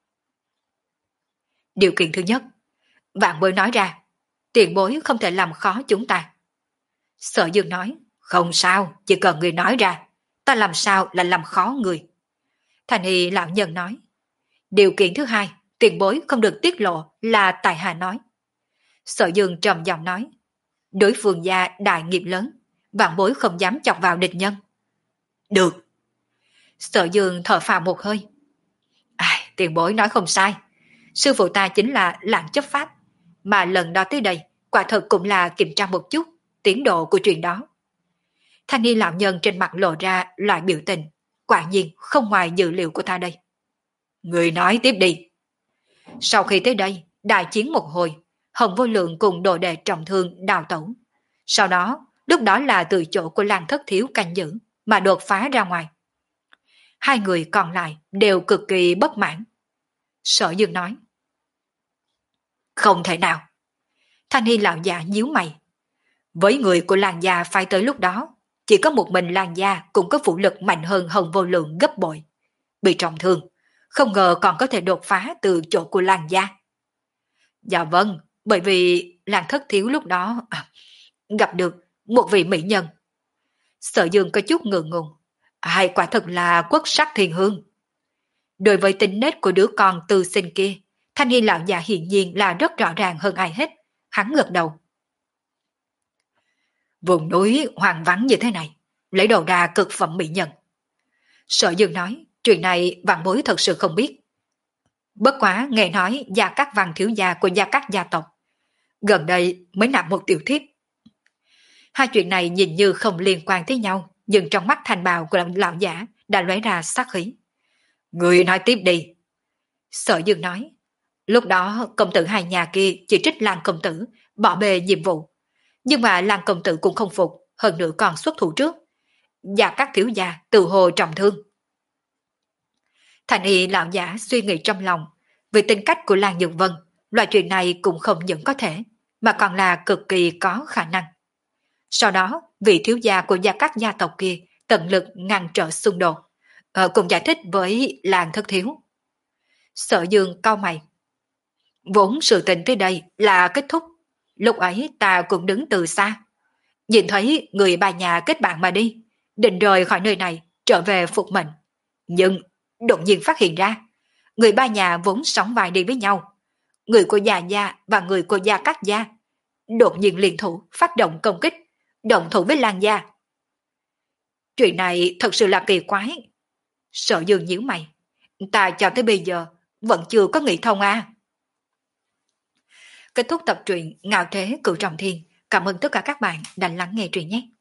Điều kiện thứ nhất, vạn bối nói ra, tiền bối không thể làm khó chúng ta. Sở Dương nói, không sao, chỉ cần người nói ra, ta làm sao là làm khó người. Thành y lão nhân nói, điều kiện thứ hai, tiền bối không được tiết lộ là tại hạ nói. Sở Dương trầm giọng nói, đối phương gia đại nghiệp lớn, vạn bối không dám chọc vào địch nhân. Được. Sở Dương thở phào một hơi. Ai, tiền bối nói không sai. Sư phụ ta chính là Lạng chấp pháp, mà lần đó tới đây, quả thật cũng là kiểm tra một chút tiến độ của chuyện đó. Thanh niên lão nhân trên mặt lộ ra loại biểu tình, quả nhiên không ngoài dự liệu của ta đây. Người nói tiếp đi. Sau khi tới đây, đại chiến một hồi, Hồng Vô Lượng cùng đồ đệ trọng thương đào tẩu. Sau đó, lúc đó là từ chỗ của Lan Thất Thiếu canh giữ, mà đột phá ra ngoài. Hai người còn lại đều cực kỳ bất mãn. Sở Dương nói. Không thể nào. Thanh y lão già nhíu mày. Với người của Lan gia phải tới lúc đó, chỉ có một mình Lan gia cũng có vũ lực mạnh hơn Hồng Vô Lượng gấp bội. Bị trọng thương, không ngờ còn có thể đột phá từ chỗ của Lan gia. Dạ vâng, bởi vì Lan Thất Thiếu lúc đó à, gặp được một vị mỹ nhân. Sở Dương có chút ngượng ngùng. Hay quả thật là quốc sắc thiên hương. Đối với tính nết của đứa con tư sinh kia, thanh niên lão già hiển nhiên là rất rõ ràng hơn ai hết. Hắn gật đầu. Vùng núi hoang vắng như thế này, lấy đầu ra cực phẩm mỹ nhân. Sở Dương nói, chuyện này vạn bối thật sự không biết. Bất quá nghe nói gia các văn thiếu gia của gia các gia tộc gần đây mới nạp một tiểu thiếp. Hai chuyện này nhìn như không liên quan tới nhau, nhưng trong mắt thanh bào của lão giả đã lóe ra sát khí. Người nói tiếp đi. Sở Dương nói, lúc đó công tử hai nhà kia chỉ trích Lan công tử bỏ bê nhiệm vụ, nhưng mà Lan công tử cũng không phục, hơn nữa còn xuất thủ trước. Và các thiếu gia tự hồ trọng thương. Thành y lão giả suy nghĩ trong lòng, vì tính cách của Lan Nhược Vân, loại chuyện này cũng không những có thể, mà còn là cực kỳ có khả năng. Sau đó, vị thiếu gia của gia các gia tộc kia tận lực ngăn trở xung đột, ờ, cùng giải thích với Lan Thất Thiếu. Sở Dương cau mày. Vốn sự tình tới đây là kết thúc. Lúc ấy ta cũng đứng từ xa. Nhìn thấy người ba nhà kết bạn mà đi, định rời khỏi nơi này, trở về phục mệnh. Nhưng đột nhiên phát hiện ra, người ba nhà vốn sống vài đi với nhau. Người của Gia Gia và người của Gia Cát Gia đột nhiên liên thủ phát động công kích, động thủ với Lan Gia. Chuyện này thật sự là kỳ quái. Sở Dương nhíu mày. Ta cho tới bây giờ vẫn chưa có nghĩ thông à. Kết thúc tập truyện Ngạo Thế Cửu Trọng Thiên. Cảm ơn tất cả các bạn đã lắng nghe truyện nhé.